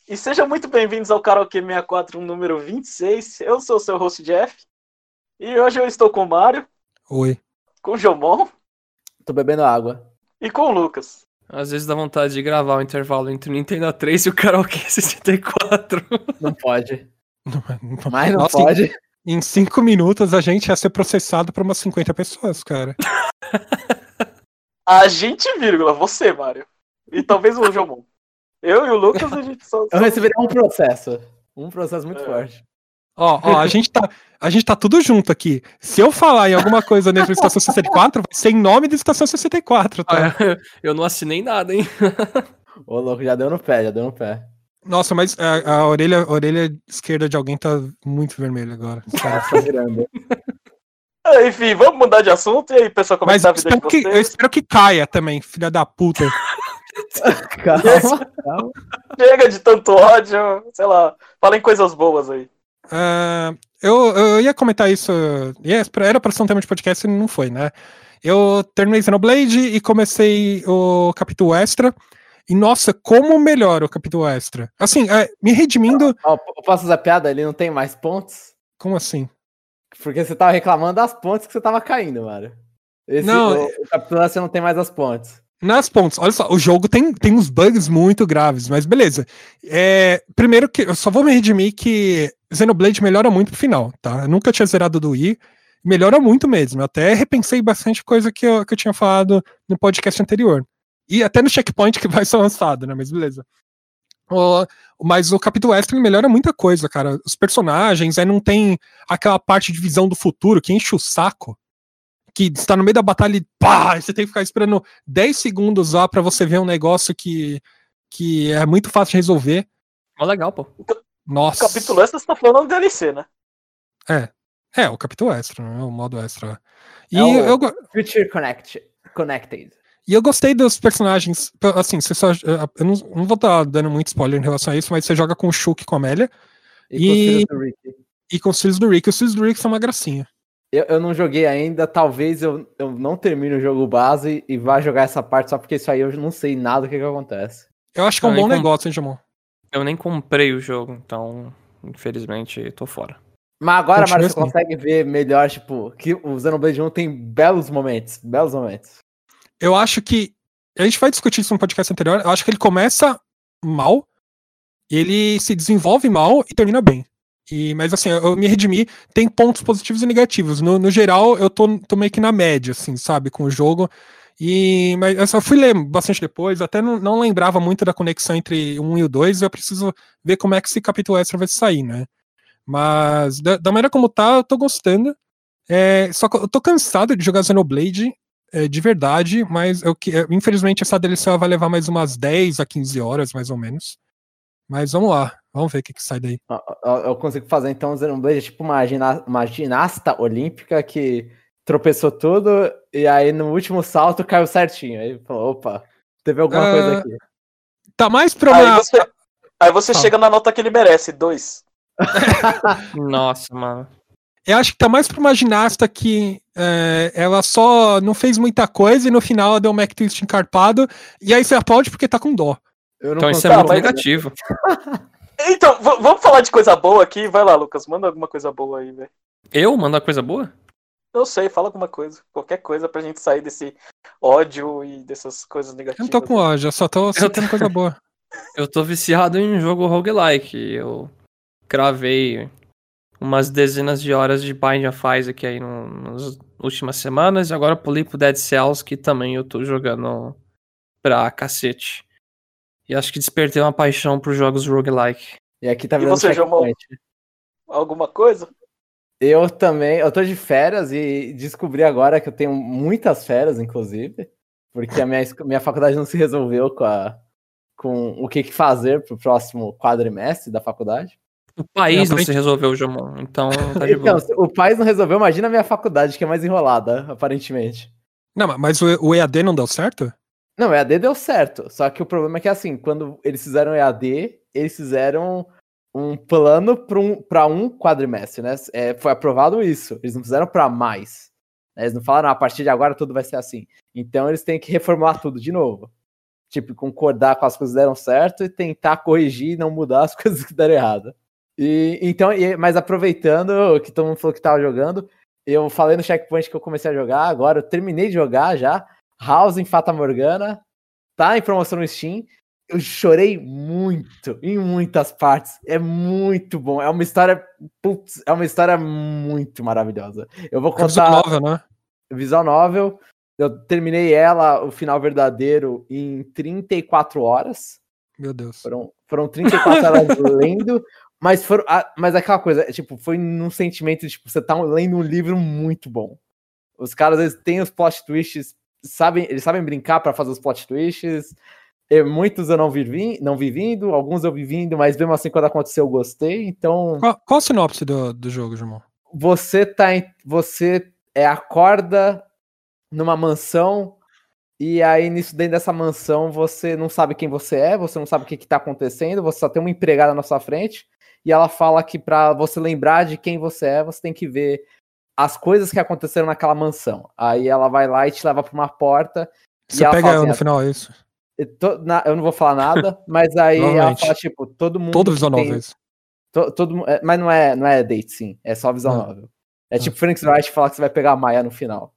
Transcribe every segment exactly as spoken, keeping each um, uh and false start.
E sejam muito bem-vindos ao Karaokê sessenta e quatro, número vinte e seis. Eu sou o seu host, Jeff. E hoje eu estou com o Mário. Oi. Com o Jomon. Tô bebendo água. E com o Lucas. Às vezes dá vontade de gravar o intervalo entre o Nintendo três e o Karaokê sessenta e quatro. Não pode. Não, não, Mas não Nossa, pode. Em, em cinco minutos a gente ia ser processado por umas cinquenta pessoas, cara. A gente, vírgula, você, Mário. E talvez o Jomon. Eu e o Lucas, a gente só... Eu receberia um processo. Um processo muito É. forte. Ó, ó, a gente, tá, a gente tá tudo junto aqui. Se eu falar em alguma coisa dentro da Estação sessenta e quatro, vai ser em nome da Estação sessenta e quatro, tá? Ah, eu não assinei nada, hein? Ô, louco, já deu no pé, já deu no pé. Nossa, mas a, a orelha, a orelha esquerda de alguém tá muito vermelha agora. Sério. Tá virando. É, enfim, vamos mudar de assunto. E aí, pessoal, como é que Mas tá eu a vida de espero, que, eu vocês? espero que caia também, filha da puta. Calma, calma. Chega de tanto ódio, sei lá. Falem coisas boas aí. Ah, eu, eu ia comentar isso. ia- Era pra ser um tema de podcast e não foi, né? Eu terminei Xenoblade e comecei o capítulo extra. E nossa, como melhora o capítulo extra. Assim, é, me redimindo. Ó, eu posso usar piada? Ele não tem mais pontos? Como assim? Porque você tava reclamando das pontes que você tava caindo, mano. Esse, Não, o, o capítulo você não tem mais as pontes. Nas pontes, olha só, o jogo tem, tem uns bugs muito graves, mas beleza. É, primeiro que eu só vou me redimir que Xenoblade melhora muito pro final, tá? Eu nunca tinha zerado do Wii, melhora muito mesmo. Eu até repensei bastante coisa que eu, que eu tinha falado no podcast anterior. E até no checkpoint que vai ser lançado, né? Mas beleza. O- mas o capítulo extra ele melhora muita coisa, cara. Os personagens, aí não tem aquela parte de visão do futuro que enche o saco. Que está no meio da batalha e pá, você tem que ficar esperando dez segundos lá pra você ver um negócio que, que é muito fácil de resolver. Ó, legal, pô. O Nossa. capítulo extra você tá falando do D L C, né? É. É, o capítulo extra, né? O modo extra. E, É o- eu, go- Future Connect, Connected. e eu gostei dos personagens. Assim, você só. Eu não, não vou estar dando muito spoiler em relação a isso, mas você joga com o Shulk e com a Amélia. E, com os E- filhos do Rick. E com os filhos do Rick. Os filhos do Rick são uma gracinha. Eu, eu não joguei ainda, talvez eu, eu não termine o jogo base e vá jogar essa parte só porque isso aí eu não sei nada do que, que acontece. Eu acho que é um Ah, e bom com- negócio, hein, Jamon? Eu nem comprei o jogo, então, infelizmente, tô fora. Mas agora, Continua Mário, você assim. consegue ver melhor, tipo, que o Xenoblade um tem belos momentos, belos momentos. Eu acho que. A gente vai discutir isso no podcast anterior. Eu acho que ele começa mal, ele se desenvolve mal e termina bem. E, mas assim, eu me redimi, tem pontos positivos e negativos. No, no geral, eu tô, tô meio que na média, assim, sabe, com o jogo. E, mas eu só fui ler bastante depois, até não, não lembrava muito da conexão entre o um e o dois, eu preciso ver como é que esse capítulo extra vai sair, né? Mas da, da maneira como tá, eu tô gostando. É, só que eu tô cansado de jogar Xenoblade, é, de verdade, mas eu, que- é, infelizmente essa D L C vai levar mais umas dez a quinze horas, mais ou menos. Mas vamos lá, vamos ver o que, que sai daí. Ó, ó, Eu consigo fazer, então, o Xenoblade é tipo uma, gina- uma ginasta olímpica que tropeçou tudo e aí no último salto caiu certinho. Aí falou, opa, teve alguma Ah, coisa aqui. Tá mais pra Aí uma. você, aí você Fala. chega na nota que ele merece, dois. Nossa, mano. Eu acho que tá mais pra uma ginasta que é, ela só não fez muita coisa e no final ela deu um Mac Twist encarpado. E aí você aplaude porque tá com dó. Eu não Então isso é consigo- muito mas- negativo. Então, v- vamos falar de coisa boa aqui. Vai lá, Lucas, manda alguma coisa boa aí, velho. Eu mandar coisa boa? Eu sei, fala alguma coisa. Qualquer coisa pra gente sair desse ódio e dessas coisas Eu negativas. não tô com ódio, eu só tô citando coisa boa. Eu tô viciado em jogo roguelike. Eu cravei umas dezenas de horas de Bind of Isaac aí no, nas últimas semanas. E agora pulei pro Dead Cells, que também eu tô jogando pra cacete. E acho que despertei uma paixão por jogos roguelike. E aqui tá E virando você, Jamon? checkpoint. Alguma coisa? Eu também, eu tô de férias e descobri agora que eu tenho muitas férias, inclusive, porque a minha, esco- minha faculdade não se resolveu com, a, com o que, que fazer pro próximo quadrimestre da faculdade. O país não Realmente- se resolveu, Jomon. Então tá de Então, boa. se o país não resolveu, imagina a minha faculdade, que é mais enrolada, aparentemente. Não, mas o, o E A D não deu certo? Não, o E A D deu certo, só que o problema é que, assim, quando eles fizeram o E A D, eles fizeram um plano para um, pra um quadrimestre, né? É, foi aprovado isso, eles não fizeram para mais. Né? Eles não falaram, ah, a partir de agora tudo vai ser assim. Então eles têm que reformular tudo de novo. Tipo, concordar com as coisas que deram certo e tentar corrigir e não mudar as coisas que deram errado. E, então, e, mas aproveitando que todo mundo falou que tava jogando, eu falei no Checkpoint que eu comecei a jogar, agora eu terminei de jogar já, House em Fata Morgana, tá em promoção no Steam, eu chorei muito, em muitas partes, é muito bom, é uma história, putz, é uma história muito maravilhosa. Eu vou contar... Visual novel, né? Visual novel, eu terminei ela, o final verdadeiro, em trinta e quatro horas. Meu Deus. Foram, foram trinta e quatro horas lendo, mas, foram, mas aquela coisa, tipo, foi num sentimento de, tipo, você tá lendo um livro muito bom. Os caras, eles têm os plot twists, sabem, eles sabem brincar pra fazer os plot twists. E muitos eu não vi, não vi vindo, alguns eu vi vindo, mas mesmo assim, quando aconteceu, eu gostei, então... Qual, qual a sinopse do, do jogo, João? Você tá em, você é, acorda numa mansão, e aí nisso, dentro dessa mansão, você não sabe quem você é, você não sabe o que que tá acontecendo, você só tem uma empregada na sua frente, e ela fala que pra você lembrar de quem você é, você tem que ver as coisas que aconteceram naquela mansão. Aí ela vai lá e te leva pra uma porta. Você e ela pega fala assim, no final, é isso? Eu, tô, na, eu não vou falar nada, mas aí ela fala, tipo, todo mundo... Todo visual tem, novel, isso. to, todo, é, mas não é, não é date, sim, é só visual Ah. novel. É tipo Phoenix Wright falar que você vai pegar a Maia no final.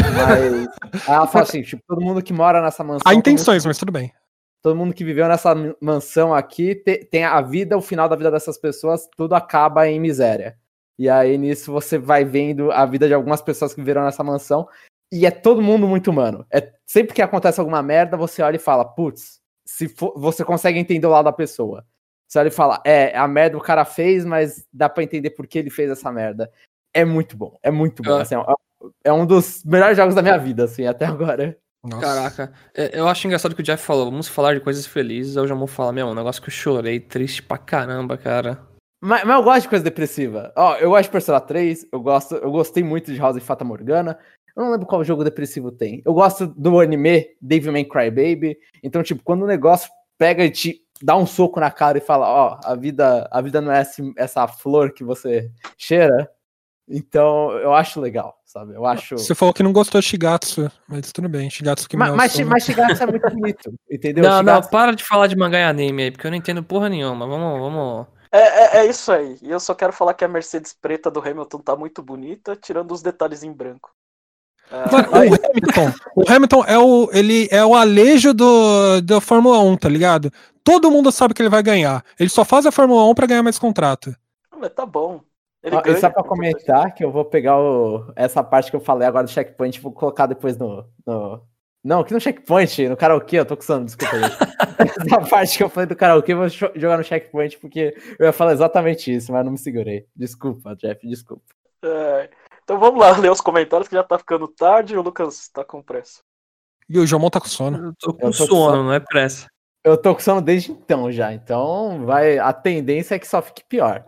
Mas ela fala assim, tipo, todo mundo que mora nessa mansão... Há intenções, mundo, mas tudo bem. Todo mundo que viveu nessa mansão aqui te, tem a vida, o final da vida dessas pessoas, tudo acaba em miséria. E aí nisso você vai vendo a vida de algumas pessoas que viveram nessa mansão, e é todo mundo muito humano. É, sempre que acontece alguma merda, você olha e fala, putz, se for, você consegue entender o lado da pessoa. Você olha e fala, é, a merda o cara fez, mas dá pra entender por que ele fez essa merda. É muito bom, é muito bom. Assim, é, é um dos melhores jogos da minha vida, assim, até agora. Nossa. Caraca, eu acho engraçado que o Jeff falou, vamos falar de coisas felizes, eu já vou falar, meu, um negócio que eu chorei, triste pra caramba, cara. Mas, mas eu gosto de coisa depressiva. Ó, eu gosto de Persona três, eu, gosto, eu gostei muito de House of Fata Morgana. Eu não lembro qual jogo depressivo tem. Eu gosto do anime Devil May Cry Baby. Então, tipo, quando o negócio pega e te dá um soco na cara e fala, ó, a vida, a vida não é esse, essa flor que você cheira. Então, eu acho legal, sabe? Eu acho... Você falou que não gostou de Shigatsu, mas tudo bem. Shigatsu que Mas, mas, mas Shigatsu é muito bonito, entendeu? Não, Shigatsu... não, para de falar de mangá e anime aí, porque eu não entendo porra nenhuma. Vamos, vamos... É, é, é isso aí. E eu só quero falar que a Mercedes preta do Hamilton tá muito bonita, tirando os detalhes em branco. É... Mano, o Hamilton, o Hamilton é o, ele é o Alejo do, da Fórmula um, tá ligado? Todo mundo sabe que ele vai ganhar. Ele só faz a Fórmula um pra ganhar mais contrato. Mas tá bom. Ele ah, ganha, e só pra comentar que eu vou pegar o, essa parte que eu falei agora do checkpoint e vou colocar depois no, no... Não, aqui no checkpoint, no karaokê, eu tô com sono, desculpa, gente. Essa parte que eu falei do karaokê, eu vou jogar no checkpoint, porque eu ia falar exatamente isso, mas não me segurei. Desculpa, Jeff, desculpa. É, então vamos lá ler os comentários, que já tá ficando tarde e o Lucas tá com pressa. E o Jomon tá com sono. Eu tô com Eu tô sono, com sono. não é pressa. Eu tô com sono desde então já, então vai, a tendência é que só fique pior.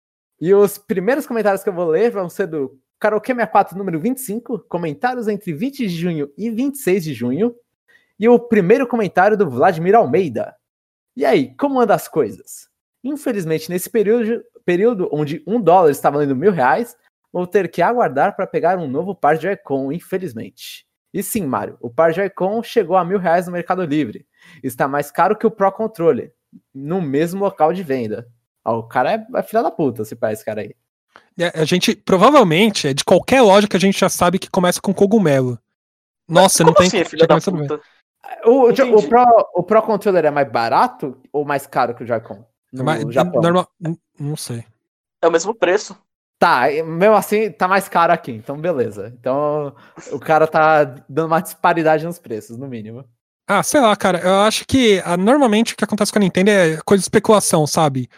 E os primeiros comentários que eu vou ler vão ser do Karaokê sessenta e quatro, número vinte e cinco, comentários entre vinte de junho e vinte e seis de junho. E o primeiro comentário do Vladimir Almeida. E aí, como andam as coisas? Infelizmente, nesse período, período onde um dólar está valendo mil reais, vou ter que aguardar para pegar um novo par de Joy-Con, infelizmente. E sim, Mário, o par de Joy-Con chegou a mil reais no Mercado Livre. Está mais caro que o Pro Controller, no mesmo local de venda. Ó, o cara é, é filha da puta, se pá, esse cara aí. A gente, provavelmente, é de qualquer loja que a gente já sabe que começa com cogumelo. Nossa, não tem assim, filha da puta? O, o, Pro, o Pro Controller é mais barato ou mais caro que o Joy-Con? No mas, Japão? Normal, não sei. É o mesmo preço. Tá, mesmo assim, tá mais caro aqui, então beleza. Então, o cara tá dando uma disparidade nos preços, no mínimo. Ah, sei lá, cara, eu acho que ah, normalmente o que acontece com a Nintendo é coisa de especulação, sabe?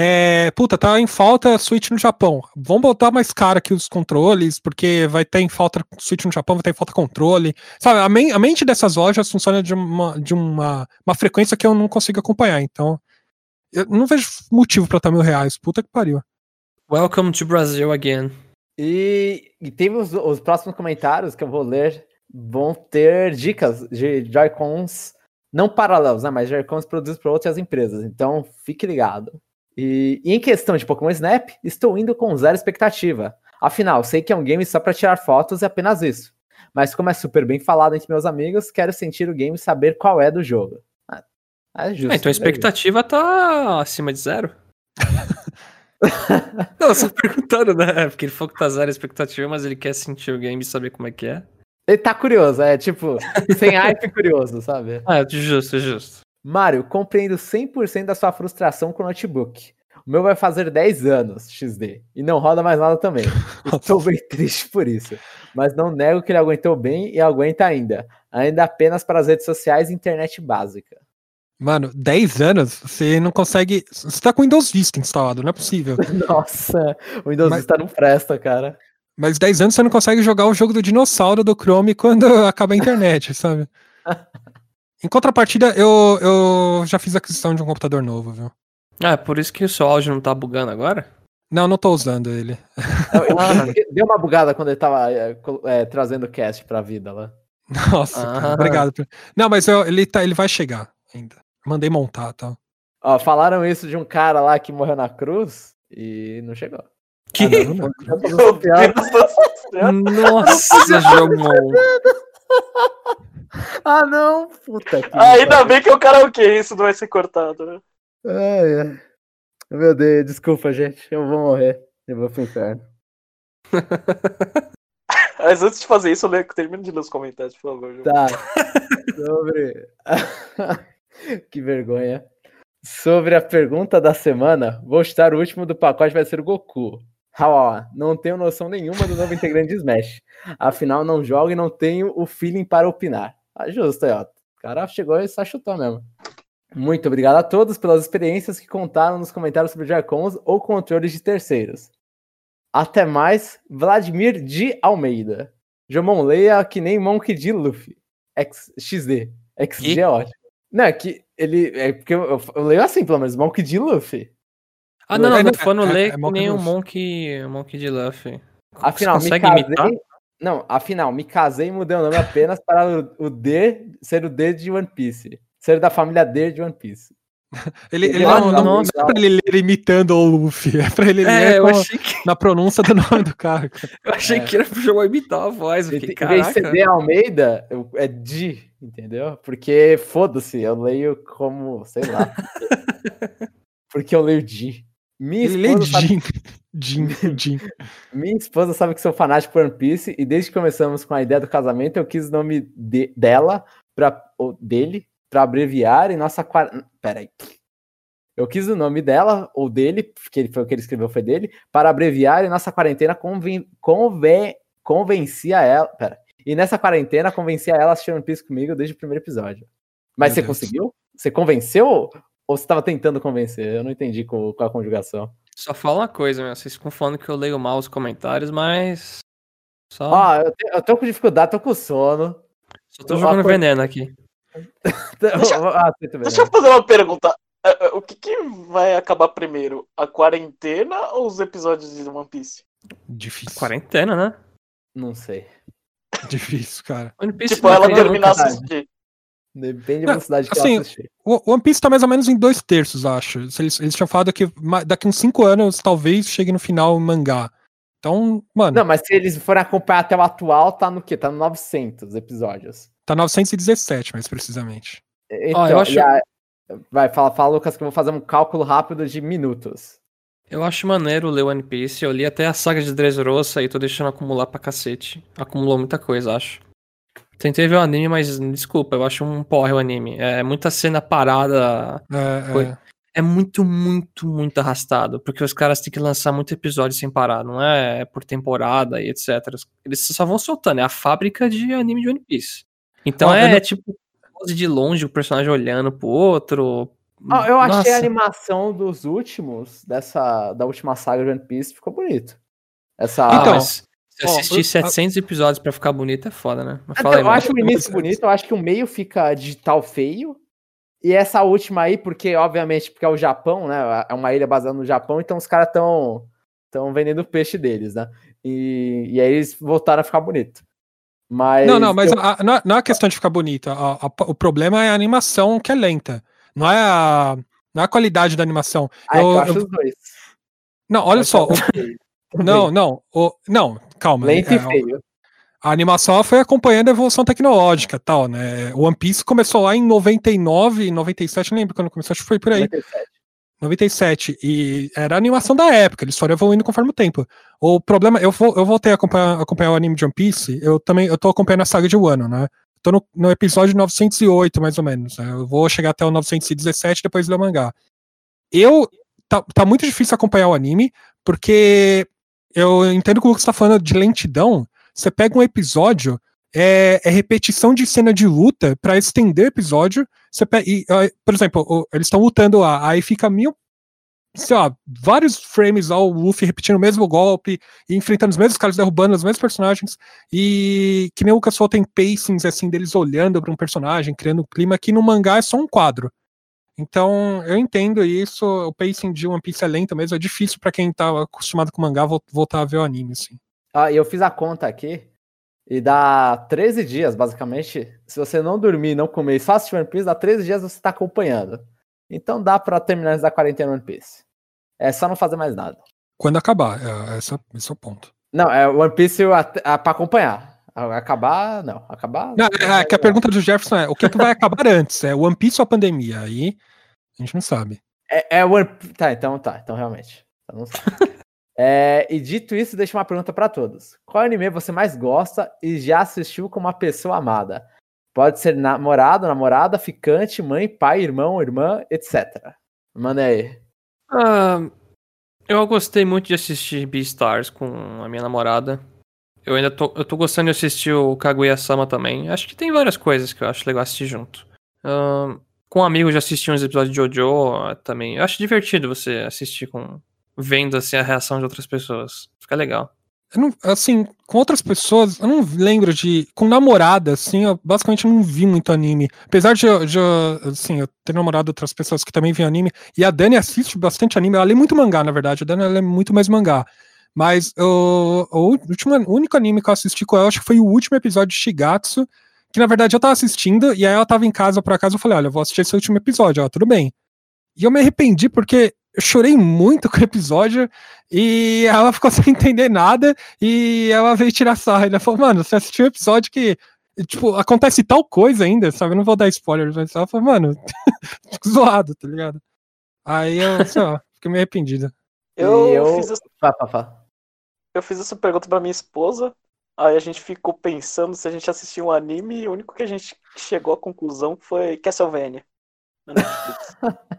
É, puta, tá em falta Switch no Japão. Vamos botar mais caro aqui os controles, porque vai ter em falta Switch no Japão, vai ter em falta controle. Sabe, a, men- a mente dessas lojas funciona de, uma, de uma, uma frequência que eu não consigo acompanhar. Então, eu não vejo motivo pra estar mil reais. Puta que pariu. Welcome to Brazil again. E, e tem os, os próximos comentários que eu vou ler, vão ter dicas de Joy-Cons, não paralelos, né, mas Joy-Cons produzidos por outras empresas. Então, fique ligado. E, e em questão de Pokémon Snap, estou indo com zero expectativa. Afinal, sei que é um game só para tirar fotos e apenas isso. Mas como é super bem falado entre meus amigos, quero sentir o game e saber qual é do jogo. É justo. Ah, então a expectativa tá acima de zero. Não, só perguntando, né? Porque ele falou que tá zero a expectativa, mas ele quer sentir o game e saber como é que é. Ele tá curioso, é tipo, sem hype curioso, sabe? Ah, justo, justo. Mário, compreendo cem por cento da sua frustração com o notebook. O meu vai fazer dez anos, X D, e não roda mais nada também. Estou bem triste por isso. Mas não nego que ele aguentou bem e aguenta ainda. Ainda apenas para as redes sociais e internet básica. Mano, dez anos, você não consegue... Você tá com o Windows Vista instalado, não é possível. Nossa, o Windows Mas- Vista não presta, cara. Mas dez anos você não consegue jogar o jogo do dinossauro do Chrome quando acaba a internet, sabe? Em contrapartida, eu, eu já fiz a aquisição de um computador novo, viu? Ah, é por isso que o seu áudio não tá bugando agora? Não, não tô usando ele. Eu- eu- Deu uma bugada quando ele tava é, col- é, trazendo o cast pra vida lá. Nossa, Ah. cara, obrigado. por- Não, mas eu- ele, tá, ele vai chegar ainda. Mandei montar, tá? Ó, falaram isso de um cara lá que morreu na cruz e não chegou. Que? Ah, não, não, não, não, Meu não, piada. Deus do céu. Nossa, Jomon. Ah, não! Puta que Ainda bem que é o karaokê, isso não vai ser cortado, né? Ai, ai. Meu Deus, desculpa, gente. Eu vou morrer. Eu vou pro inferno. Mas antes de fazer isso, eu leio- termino de ler os comentários, por favor. João. Tá. Sobre. Que vergonha. Sobre a pergunta da semana, vou chutar o último do pacote, vai ser o Goku. Hawa, não tenho noção nenhuma do novo integrante de Smash. Afinal, não jogo e não tenho o feeling para opinar. Ah, justo aí, ó. O cara chegou e só chutou mesmo. Muito obrigado a todos pelas experiências que contaram nos comentários sobre Jarcons ou controles de terceiros. Até mais, Vladimir de Almeida. Jomon, leia que nem Monkey D. Luffy. X, X D. X D Que? é ótimo. Não, é que ele. É porque eu, eu, eu leio assim, pelo menos, Monkey D. Luffy. Ah, não, não, É, não é, tô falando é- ler é que Monkey nem o Luffy. Monkey, Monkey de Luffy. Afinal, Você me consegue casei. imitar? Não, afinal, me casei e mudei o nome apenas para o, o D ser o D de One Piece. Ser da família D de One Piece. Ele, ele Ah, não, não, não nossa. é pra ele ler imitando o Luffy, é pra ele ler É, eu com- achei que, na pronúncia do nome do cara. cara. eu achei É. que era pro jogo imitar a voz. Eu Em fiquei, vez de ser caraca. D Almeida, eu- é D, entendeu? Porque, foda-se, eu leio como, sei lá. Porque eu leio D. Minha Ele lê esposa, sabe, Jin. Jin, Jin. minha esposa sabe que sou fanático por One Piece e desde que começamos com a ideia do casamento, eu quis o nome de- dela, pra, ou dele, pra abreviar em nossa... quar- Peraí. Eu quis o nome dela, ou dele, porque ele foi o que ele escreveu, foi dele, para abreviar e nossa quarentena conven, conven, convencia ela. Pera. E nessa quarentena convencia ela a assistir One Piece comigo desde o primeiro episódio. Mas Meu você Deus. conseguiu? Você convenceu? Ou você estava tentando convencer? Eu não entendi com, com a conjugação. Só fala uma coisa, meu. Vocês ficam falando que eu leio mal os comentários, mas. Só, Ó, eu, te- eu tô com dificuldade, tô com sono. só tô jogando ó, veneno aqui. Deixa- Ah, você também, Deixa eu né? fazer uma pergunta. É, é, O que, que vai acabar primeiro? A quarentena ou os episódios de One Piece? Difícil. Quarentena, né? Não sei. Difícil, cara. One Piece Tipo, não ela acaba terminar a nunca. assistir. Depende da Não, velocidade que assim, ela assistir. O One Piece tá mais ou menos em dois terços, acho. Eles, eles tinham falado que ma- daqui uns cinco anos talvez chegue no final o mangá. Então, mano, Não, mas se eles forem acompanhar até o atual, tá no quê? Tá no novecentos episódios. tá novecentos e dezessete, mais precisamente. Então, eu acho- e a- Vai, fala, fala, Lucas, que eu vou fazer um cálculo rápido de minutos. Eu acho maneiro ler One Piece. Eu li até a saga de Dressrosa e tô deixando acumular pra cacete. Acumulou muita coisa, acho. Tentei ver o anime, mas desculpa, eu acho um porre o anime. É muita cena parada. É, Foi. é, É muito, muito, muito arrastado. Porque os caras têm que lançar muito episódio sem parar. Não é por temporada e etcétera. Eles só vão soltando. É a fábrica de anime de One Piece. Então Ó, é, eu não- tipo pose de longe, o personagem olhando pro outro. Ah, eu achei Nossa. a animação dos últimos, dessa, da última saga de One Piece, ficou bonito. Essa... Ah, Então, mas se ó, assistir eu- setecentos episódios pra ficar bonito é foda, né? Mas Então, fala aí, eu mano. acho o início bonito, eu acho que o meio fica digital feio. E essa última aí, porque, obviamente, porque é o Japão, né? É uma ilha baseada no Japão, então os caras estão tão vendendo o peixe deles, né? E, e aí eles voltaram a ficar bonito. Mas. Não, não, mas eu- a- não, é, não é a questão de ficar bonita. A- a- o problema é a animação que é lenta. Não é a, não é a qualidade da animação. Ah, é que eu Eu- acho eu- os dois. não, olha Eu só. acho o- não, não. o- não, calma. Lento é, e feio. a animação foi acompanhando a evolução tecnológica e tal, né? O One Piece começou lá em noventa e nove, noventa e sete, não lembro quando começou, acho que foi por aí. noventa e sete. noventa e sete, e era a animação da época, eles foram evoluindo conforme o tempo. O problema, eu, vou, eu voltei a acompanhar, acompanhar o anime de One Piece, eu também, eu tô acompanhando a saga de Wano, né? Tô no, no episódio novecentos e oito, mais ou menos, né? Eu vou chegar até o novecentos e dezessete, depois ler o mangá. Eu, tá, tá muito difícil acompanhar o anime, porque eu entendo que o Lucas tá falando de lentidão. Você pega um episódio, é, é repetição de cena de luta pra estender o episódio. Você pega, e, por exemplo, o, eles estão lutando lá, aí fica mil, sei lá, vários frames ao Luffy repetindo o mesmo golpe, e enfrentando os mesmos caras, derrubando os mesmos personagens, e que nem o Lucas falou, tem pacings assim, deles olhando pra um personagem, criando clima, que no mangá é só um quadro. Então, eu entendo isso, o pacing de One Piece é lento mesmo, é difícil pra quem tá acostumado com mangá voltar a ver o anime, assim. Ah, e eu fiz a conta aqui, e dá treze dias, basicamente, se você não dormir, não comer e só assistir One Piece, dá treze dias você tá acompanhando. Então dá pra terminar antes da quarentena One Piece. É só não fazer mais nada. Quando acabar, é, esse, é, esse é o ponto. Não, é One Piece a, a, pra acompanhar. Acabar, não. Acabar... Não, é, é que a pergunta do Jefferson é, o que, é que vai acabar antes? É One Piece ou a pandemia? Aí a gente não sabe. É, é One Tá, então tá, então realmente. Então não sabe. É, e dito isso, deixa uma pergunta pra todos. Qual anime você mais gosta e já assistiu com uma pessoa amada? Pode ser namorado, namorada, ficante, mãe, pai, irmão, irmã, etcétera. Manda aí. Ah, eu gostei muito de assistir Beastars com a minha namorada. Eu ainda tô, eu tô gostando de assistir o Kaguya-sama também. Acho que tem várias coisas que eu acho legal assistir junto. Ah, com amigos já assisti uns episódios de JoJo também. Eu acho divertido você assistir com... vendo assim a reação de outras pessoas. Fica legal. Eu não, assim, com outras pessoas, eu não lembro de... Com namorada, assim, eu basicamente não vi muito anime. Apesar de, de assim, eu ter namorado outras pessoas que também veem anime, e a Dani assiste bastante anime, ela lê muito mangá, na verdade, a Dani ela lê muito mais mangá. Mas eu, o, último, o único anime que eu assisti com ela, acho que foi o último episódio de Shigatsu, que na verdade eu tava assistindo, e aí ela tava em casa, por acaso, eu falei, olha, eu vou assistir esse último episódio, ó, tudo bem. E eu me arrependi porque eu chorei muito com o episódio e ela ficou sem entender nada e ela veio tirar sarra. Ela falou, mano, você assistiu um episódio que, tipo, acontece tal coisa ainda, sabe? Eu não vou dar spoiler, mas ela falou, mano, fico zoado, tá ligado? Aí eu, sei lá, fiquei meio arrependido. Eu, eu... Fiz essa... Fá, fá, fá. eu fiz essa pergunta pra minha esposa, aí a gente ficou pensando se a gente assistiu um anime e o único que a gente chegou à conclusão foi Castlevania. Na Netflix.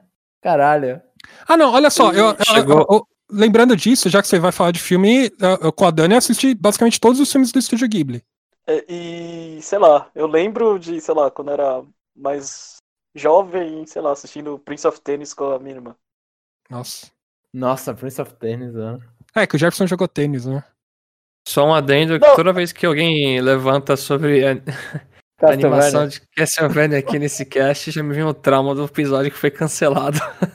Caralho. Ah, não, olha só, eu, eu, chegou... eu, eu, lembrando disso, já que você vai falar de filme, eu, com a Dani eu assisti basicamente todos os filmes do Estúdio Ghibli. É, e, sei lá, eu lembro de, sei lá, quando eu era mais jovem, sei lá, assistindo Prince of Tennis com a minha irmã. Nossa. Nossa, Prince of Tennis, né? É, que o Jefferson jogou tênis, né? Só um adendo que Não. toda vez que alguém levanta sobre a, a animação de Castlevania aqui nesse cast, já me vem o trauma do episódio que foi cancelado.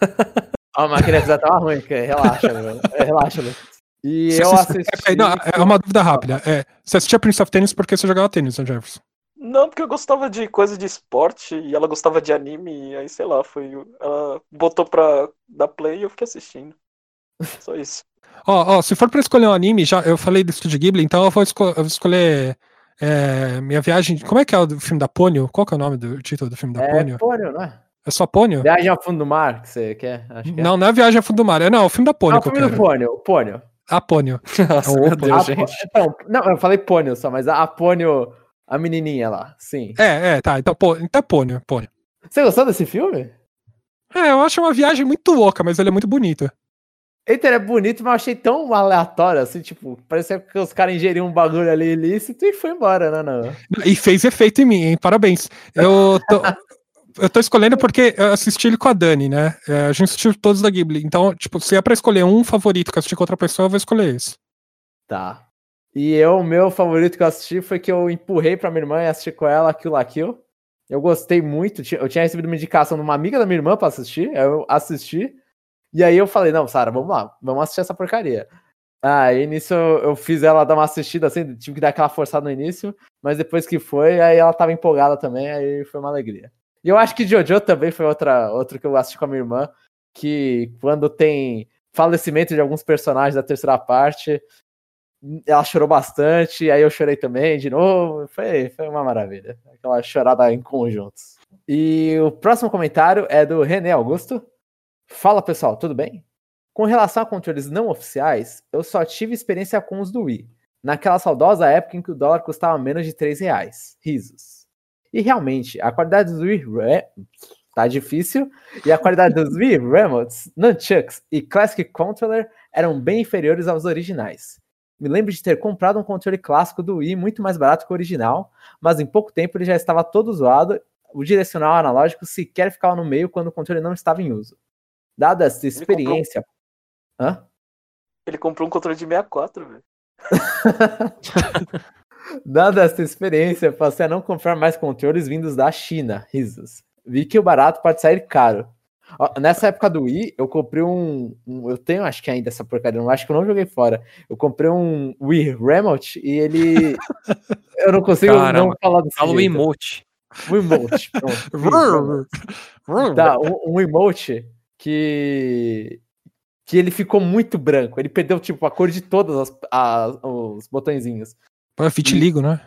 A máquina já tava ruim, relaxa, velho. Relaxa, velho. E Você eu assist... assisti... é, não, é uma dúvida rápida. É, você assistia Prince of Tennis porque você jogava tênis, né, Jefferson? Não, porque eu gostava de coisa de esporte e ela gostava de anime, e aí, sei lá, foi. Ela botou pra dar play e eu fiquei assistindo. Só isso. Ó, ó, se for pra escolher um anime, já eu falei do Estúdio Ghibli, então eu vou, esco- eu vou escolher é, minha viagem. Como é que é o do filme da Ponyo? Qual que é o nome do título do filme da É Ponyo? Ponyo, não é? É só Ponyo? Viagem ao fundo do mar, que você quer? Acho que é. Não, não é Viagem ao Fundo do Mar. É, não, é o filme da Ponyo Não, o que eu filme do quero. Ponyo, o Ponyo. A Ponyo. Nossa, É o meu opo- Deus, A Po- gente. Então, não, eu falei Ponyo só, mas a a Ponyo, a menininha lá, sim. É, é, tá. Então, pô, então é Ponyo, Ponyo. Você gostou desse filme? É, eu acho uma viagem muito louca, mas ele é muito bonito. Eita, ele é bonito, mas eu achei tão aleatório, assim, tipo, parecia que os caras ingeriam um bagulho ali ilícito e foi embora, né, não? E fez efeito em mim, hein? Parabéns. Eu tô, eu tô escolhendo porque eu assisti ele com a Dani, né? É, a gente assistiu todos da Ghibli. Então, tipo, se é pra escolher um favorito que eu assisti com outra pessoa, eu vou escolher esse. Tá. E eu, o meu favorito que eu assisti foi que eu empurrei pra minha irmã e assisti com ela Kill la Kill. Eu gostei muito, eu tinha recebido uma indicação de uma amiga da minha irmã pra assistir, eu assisti. E aí eu falei, não, Sara, vamos lá, vamos assistir essa porcaria. Aí nisso eu, eu fiz ela dar uma assistida, assim, tive que dar aquela forçada no início, mas depois que foi, aí ela tava empolgada também, aí foi uma alegria. E eu acho que Jojo também foi outra, outra que eu assisti com a minha irmã, que quando tem falecimento de alguns personagens da terceira parte, ela chorou bastante, aí eu chorei também de novo. Foi, foi uma maravilha. Aquela chorada em conjuntos. E o próximo comentário é do René Augusto. Fala pessoal, tudo bem? Com relação a controles não oficiais, eu só tive experiência com os do Wii, naquela saudosa época em que o dólar custava menos de três reais. Risos. E realmente, a qualidade dos Wii Re... tá difícil, e a qualidade dos Wii Remotes, Nunchucks e Classic Controller eram bem inferiores aos originais. Me lembro de ter comprado um controle clássico do Wii muito mais barato que o original, mas em pouco tempo ele já estava todo zoado, o direcional analógico sequer ficava no meio quando o controle não estava em uso. Dada essa experiência... Ele comprou, Hã? Ele comprou um controle de sessenta e quatro, velho. Dada essa experiência, passei a não comprar mais controles vindos da China. Risos. Vi que o barato pode sair caro. Ó, nessa época do Wii, eu comprei um, um... Eu tenho, acho que ainda essa porcaria, não acho que eu não joguei fora. Eu comprei um Wii Remote e ele... Eu não consigo Caramba, não falar desse fala o jeito. emote. O emote. Pronto. Tá, um, um emote que... que ele ficou muito branco. Ele perdeu, tipo, a cor de todos as, as, os botõezinhos. Pô, vitiligo, né?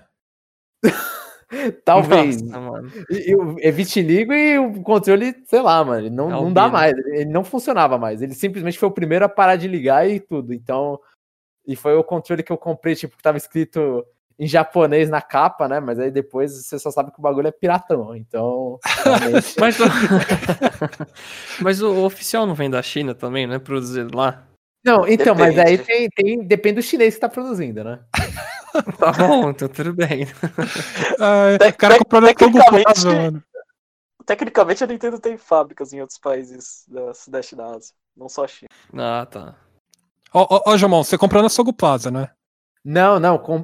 Talvez. Nossa, mano. E, e, é vitiligo e o controle, sei lá, mano, ele não, É não dá albino. mais. Ele não funcionava mais. Ele simplesmente foi o primeiro a parar de ligar e tudo. Então, e foi o controle que eu comprei, tipo, que tava escrito em japonês na capa, né? Mas aí depois você só sabe que o bagulho é piratão. Então, realmente... Mas, o... Mas o oficial não vem da China também, não é produzido lá? Não, então, mas Depende. aí tem, tem, depende do chinês que tá produzindo, né? Tá bom, então tudo bem. Ah, Te- o cara te- comprou na Togo tecnicamente- Plaza, mano. Tecnicamente a Nintendo tem fábricas em outros países da Sudeste da Ásia, não só a China. Ah, tá. Ó, ó, ó, Jamon, você comprou na Sogo Plaza, né? Não, não. Com...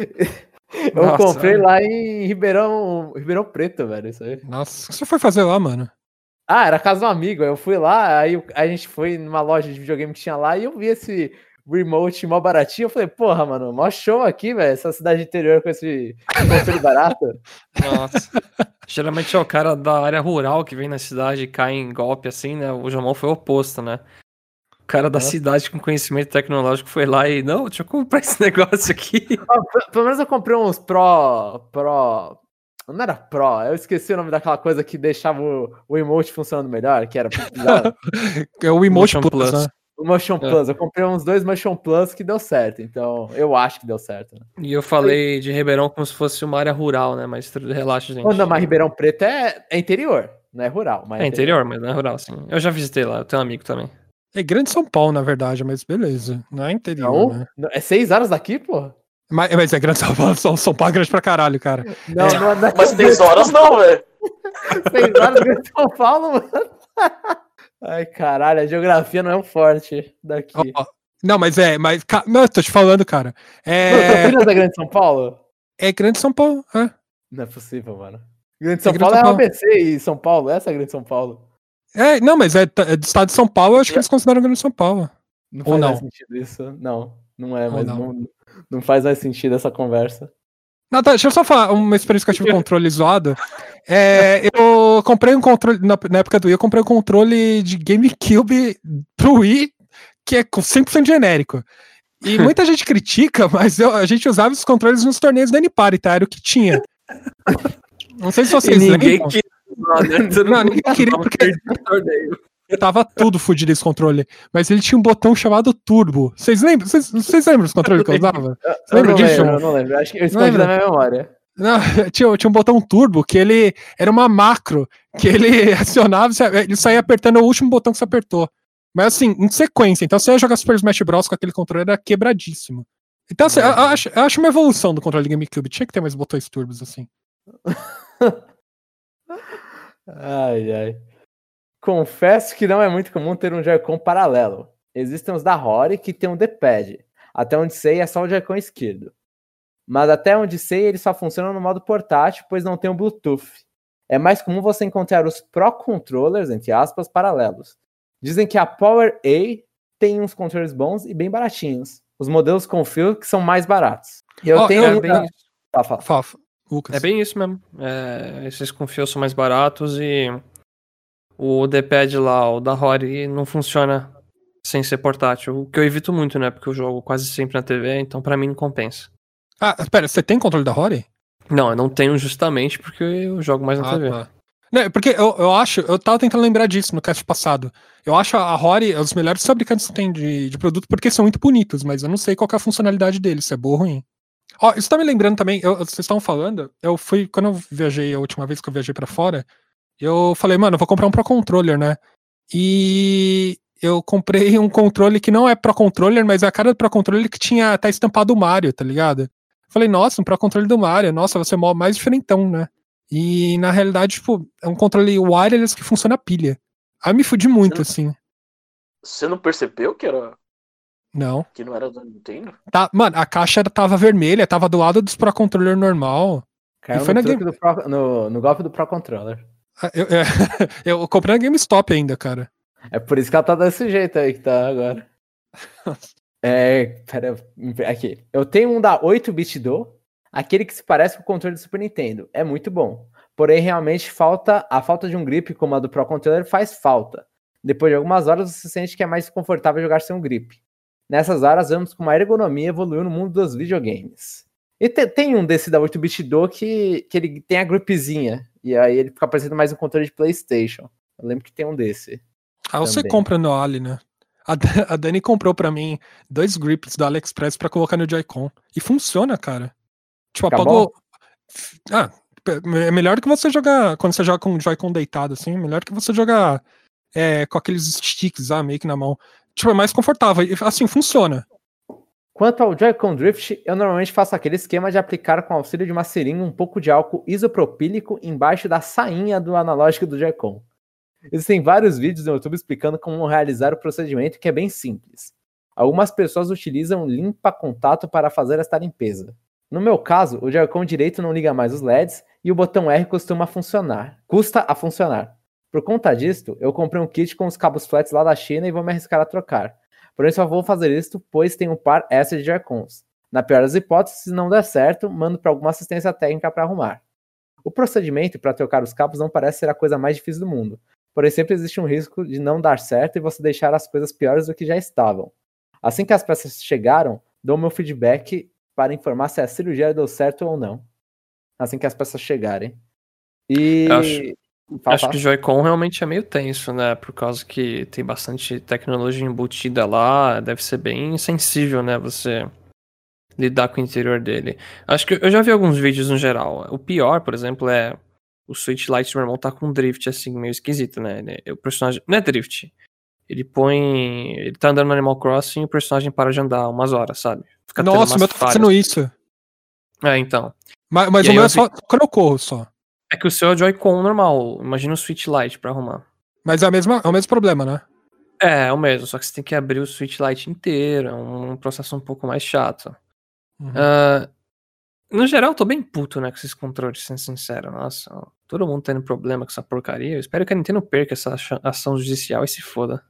eu Nossa, comprei olha. lá em Ribeirão, Ribeirão Preto, velho, isso aí. Nossa, o que você foi fazer lá, mano? Ah, era a casa de um amigo. Eu fui lá, aí eu- a gente foi numa loja de videogame que tinha lá e eu vi esse remote mó baratinho. Eu falei, porra, mano, mó show aqui, velho. Essa cidade interior com esse controle barato. Nossa. Geralmente é o cara da área rural que vem na cidade e cai em golpe assim, né? O Jamon foi o oposto, né? O cara da Nossa. cidade com conhecimento tecnológico foi lá e, não, deixa eu comprar esse negócio aqui. Ah, p- pelo menos eu comprei uns Pro. Pro. Não era Pro, eu esqueci o nome daquela coisa que deixava o, o emote funcionando melhor, que era bizarro. É o Emote Motion Plus, Plus. né? O Motion É. Plus. Eu comprei uns dois Motion Plus que deu certo. Então, eu acho que deu certo. Né? E eu falei de Ribeirão como se fosse uma área rural, né? Mas tr- relaxa, gente. Oh, não, mas Ribeirão Preto é, é interior, não é rural. Mas É interior, mas não é rural, sim. Eu já visitei lá, eu tenho um amigo também. É Grande São Paulo, na verdade, mas beleza. Não é interior, Não, né? não, é seis horas daqui, pô? Mas, mas é Grande São Paulo, São, São Paulo é grande pra caralho, cara. Não, não, não é Mas dez horas não, velho. seis horas de São Paulo, mano. Ai, caralho, a geografia não é um forte daqui. Ó, ó. Não, mas é, mas. ca- Não, eu tô te falando, cara. Não, É, Campinas é Grande São Paulo? é Grande São Paulo, é. Não é possível, mano. Grande São É Grande Paulo São é Paulo. A B C e São Paulo, essa é Grande São Paulo. É, não, mas é, é do estado de São Paulo, eu acho que eles consideram Grande São Paulo. Não Ou faz não. mais sentido isso. Não, não é, Ou mas não. não. Não, faz mais sentido essa conversa. Não, tá, deixa eu só falar uma experiência que eu tive com controle zoado. É, eu comprei um controle, na, na época do Wii, eu comprei um controle de GameCube pro Wii, que é com cem por cento genérico. E muita gente critica, mas eu- a gente usava esses controles nos torneios da N-Party, tá? Era o que tinha. Não sei se vocês E ninguém lembram. queria usar, né? Todo Não, mundo ninguém queria tava porque- perdido no torneio. Tava tudo fudido esse controle. Mas ele tinha um botão chamado Turbo. Vocês lembram? Vocês, vocês lembram dos controles que eu usava? Eu lembra não disso, lembro, João? eu não lembro. Acho que eu Não escondi lembra? na minha memória. Não, tinha, tinha um botão turbo que ele era uma macro que ele acionava, você- ele saía apertando o último botão que você apertou. Mas assim, em sequência. Então você ia jogar Super Smash Bros. Com aquele controle, era quebradíssimo. Então assim, eu, eu acho, eu acho uma evolução do controle de GameCube. Tinha que ter mais botões turbos assim. Ai, ai. Confesso que não é muito comum ter um Joy-Con paralelo. Existem os da Rory que tem um D-pad. Até onde sei é só o Joy-Con esquerdo. Mas até onde sei ele só funciona no modo portátil, pois não tem o Bluetooth. É mais comum você encontrar os Pro Controllers, entre aspas, paralelos. Dizem que a Power A tem uns controles bons e bem baratinhos. Os modelos com fio que são mais baratos. E eu Ó, tenho é um... bem- da- Fala, fala. Fala, Lucas. É bem isso mesmo. É, esses com fio são mais baratos e o D-pad lá, o da Rory, não funciona sem ser portátil. O que eu evito muito, né? Porque eu jogo quase sempre na T V, então pra mim não compensa. Ah, espera, você tem controle da Rory? Não, eu não tenho justamente porque eu jogo mais na Ah, T V. tá. Não, porque eu, eu acho, eu tava tentando lembrar disso no cast passado. Eu acho a Rory os melhores fabricantes que tem de, de produto porque são muito bonitos, mas eu não sei qual que é a funcionalidade deles, se é boa ou ruim. Ó, isso tá me lembrando também, eu, vocês estavam falando, eu fui, quando eu viajei, a última vez que eu viajei pra fora, eu falei, mano, eu vou comprar um Pro Controller, né? E eu comprei um controle que não é Pro Controller, mas é a cara do Pro Controller que tinha até estampado o Mario, tá ligado? Falei, nossa, um Pro Controller do Mario, nossa, vai ser mó- mais diferentão, né? E na realidade, tipo, é um controle wireless que funciona a pilha. Aí me fudi muito, Você assim. Você não percebeu que, era, Não. que não era da Nintendo? Tá, mano, a caixa tava vermelha, tava do lado dos Pro Controller normal. Caiu E foi no, na truque Game... do Pro- no, no golpe do Pro Controller. Ah, Eu, é, eu comprei na GameStop ainda, cara. É por isso que ela tá desse jeito aí que tá agora. É, pera, aqui. Eu tenho um da oito bit do, aquele que se parece com o controle do Super Nintendo. É muito bom. Porém, realmente falta a falta de um grip como a do Pro Controller faz falta. Depois de algumas horas, você sente que é mais confortável jogar sem um grip. Nessas horas, vemos como a ergonomia evoluiu no mundo dos videogames. E te, tem um desse da oito bit do que, que ele tem a gripzinha. E aí ele fica parecendo mais um controle de PlayStation. Eu lembro que tem um desse. Ah, você Também. compra no Ali, né? A, Da- a Dani comprou pra mim dois grips do AliExpress pra colocar no Joy-Con. E funciona, cara. Tipo, Fica apagou. Ah, é melhor que você jogar. Quando você joga com o Joy-Con deitado, assim, é melhor que você jogar é, com aqueles sticks, ah, meio que na mão. Tipo, é mais confortável. E assim, funciona. Quanto ao Joy-Con Drift, eu normalmente faço aquele esquema de aplicar com auxílio de uma seringa um pouco de álcool isopropílico embaixo da sainha do analógico do Joy-Con. Existem vários vídeos no YouTube explicando como realizar o procedimento, que é bem simples. Algumas pessoas utilizam limpa-contato para fazer esta limpeza. No meu caso, o Joy-Con direito não liga mais os L E Ds e o botão R costuma funcionar. Custa a funcionar. Por conta disto, eu comprei um kit com os cabos flats lá da China e vou me arriscar a trocar. Porém, só vou fazer isto, pois tem um par extra de Joy-Cons. Na pior das hipóteses, se não der certo, mando para alguma assistência técnica para arrumar. O procedimento para trocar os cabos não parece ser a coisa mais difícil do mundo, porém sempre existe um risco de não dar certo e você deixar as coisas piores do que já estavam. Assim que as peças chegaram, dou meu feedback para informar se a cirurgia deu certo ou não. Assim que as peças chegarem. E... Eu acho- Fala, Acho fala. que o Joy-Con realmente é meio tenso, né? Por causa que tem bastante tecnologia embutida lá, deve ser bem sensível, né? Você lidar com o interior dele. Acho que eu já vi alguns vídeos no geral. O pior, por exemplo, é o Switch Lite do meu irmão tá com um drift assim, meio esquisito, né? Ele- O personagem. Não é drift. Ele põe. Ele tá andando no Animal Crossing e o personagem para de andar umas horas, sabe? Fica tendo Nossa, o umas meu tá falhas. fazendo isso. É, então. Mas, mas E o aí meu eu é só quando eu corro só. É que o seu é o Joy-Con normal. Imagina o Switch Lite pra arrumar. Mas é, a mesma, é o mesmo problema, né? É, é o mesmo, só que você tem que abrir o Switch Lite inteiro, é um processo um pouco mais chato. Uhum. Ah, no geral, eu tô bem puto, né, com esses controles, sendo sincero. Nossa, todo mundo tendo problema com essa porcaria. Eu espero que a Nintendo perca essa acha- ação judicial e se foda.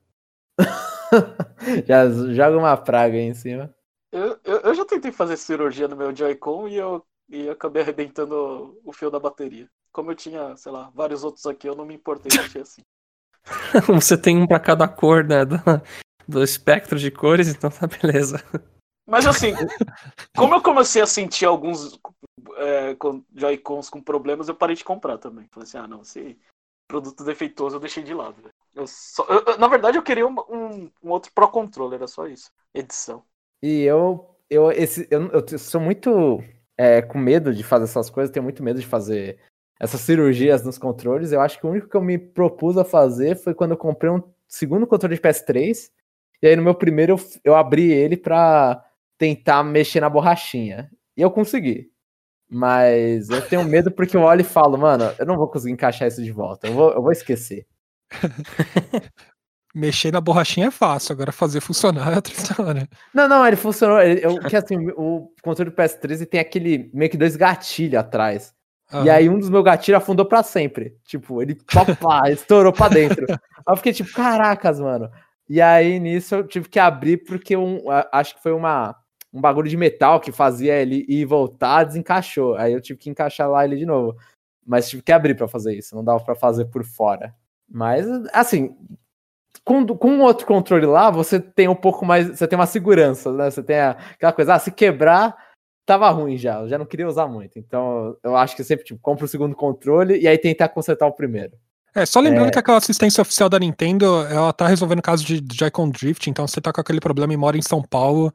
Já joga uma praga aí em cima. Eu, eu, eu já tentei fazer cirurgia no meu Joy-Con e eu, e eu acabei arrebentando o fio da bateria. Como eu tinha, sei lá, vários outros aqui, eu não me importei, deixei assim. Você tem um pra cada cor, né, do, do espectro de cores, então tá beleza. Mas assim, como eu comecei a sentir alguns é, com Joy-Cons com problemas, eu parei de comprar também. Falei assim, ah não, esse produto defeituoso eu deixei de lado. Eu só, eu- eu- na verdade eu queria um, um, um outro Pro Controller, era só isso. Edição. E eu, eu, esse, eu, eu sou muito é, com medo de fazer essas coisas, tenho muito medo de fazer essas cirurgias nos controles. Eu acho que o único que eu me propus a fazer foi quando eu comprei um segundo controle de P S três. E aí no meu primeiro eu, eu abri ele pra tentar mexer na borrachinha. E eu consegui. Mas eu tenho medo porque eu olho e falo, mano, eu não vou conseguir encaixar isso de volta. Eu vou, eu vou esquecer. Mexer na borrachinha é fácil, agora fazer funcionar é outra história. Não, não, ele funcionou. Ele, eu, que assim, o controle do P S três ele tem aquele meio que dois gatilhos atrás. Aham. E aí um dos meus gatilhos afundou pra sempre. Tipo, ele pá, pá, estourou pra dentro. Aí eu fiquei tipo, caracas, mano. E aí nisso eu tive que abrir porque um, a- acho que foi uma, um bagulho de metal que fazia ele ir e voltar, desencaixou. Aí eu tive que encaixar lá ele de novo. Mas tive que abrir pra fazer isso, não dava pra fazer por fora. Mas, assim, Com, com outro controle lá, você tem um pouco mais. Você tem uma segurança, né? Você tem a, aquela coisa, ah, se quebrar, tava ruim já. Eu já não queria usar muito. Então, eu acho que sempre, tipo, compra o segundo controle e aí tentar consertar o primeiro. É, só lembrando É. que aquela assistência oficial da Nintendo, ela tá resolvendo o caso de Joy-Con Drift, então você tá com aquele problema e mora em São Paulo,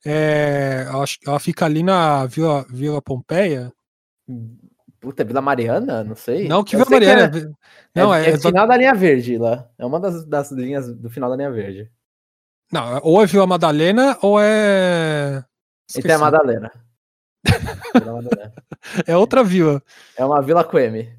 é, ela, ela fica ali na Vila, Vila Pompeia. Puta, Vila Mariana? Não sei. Não, que Eu Vila sei que Mariana. é- Não, é, é, é final da linha verde lá. É uma das, das linhas do final da linha verde. não, ou é Vila Madalena ou é. Então é Esqueci. Madalena. Vila Madalena. É outra vila. É uma Vila com M.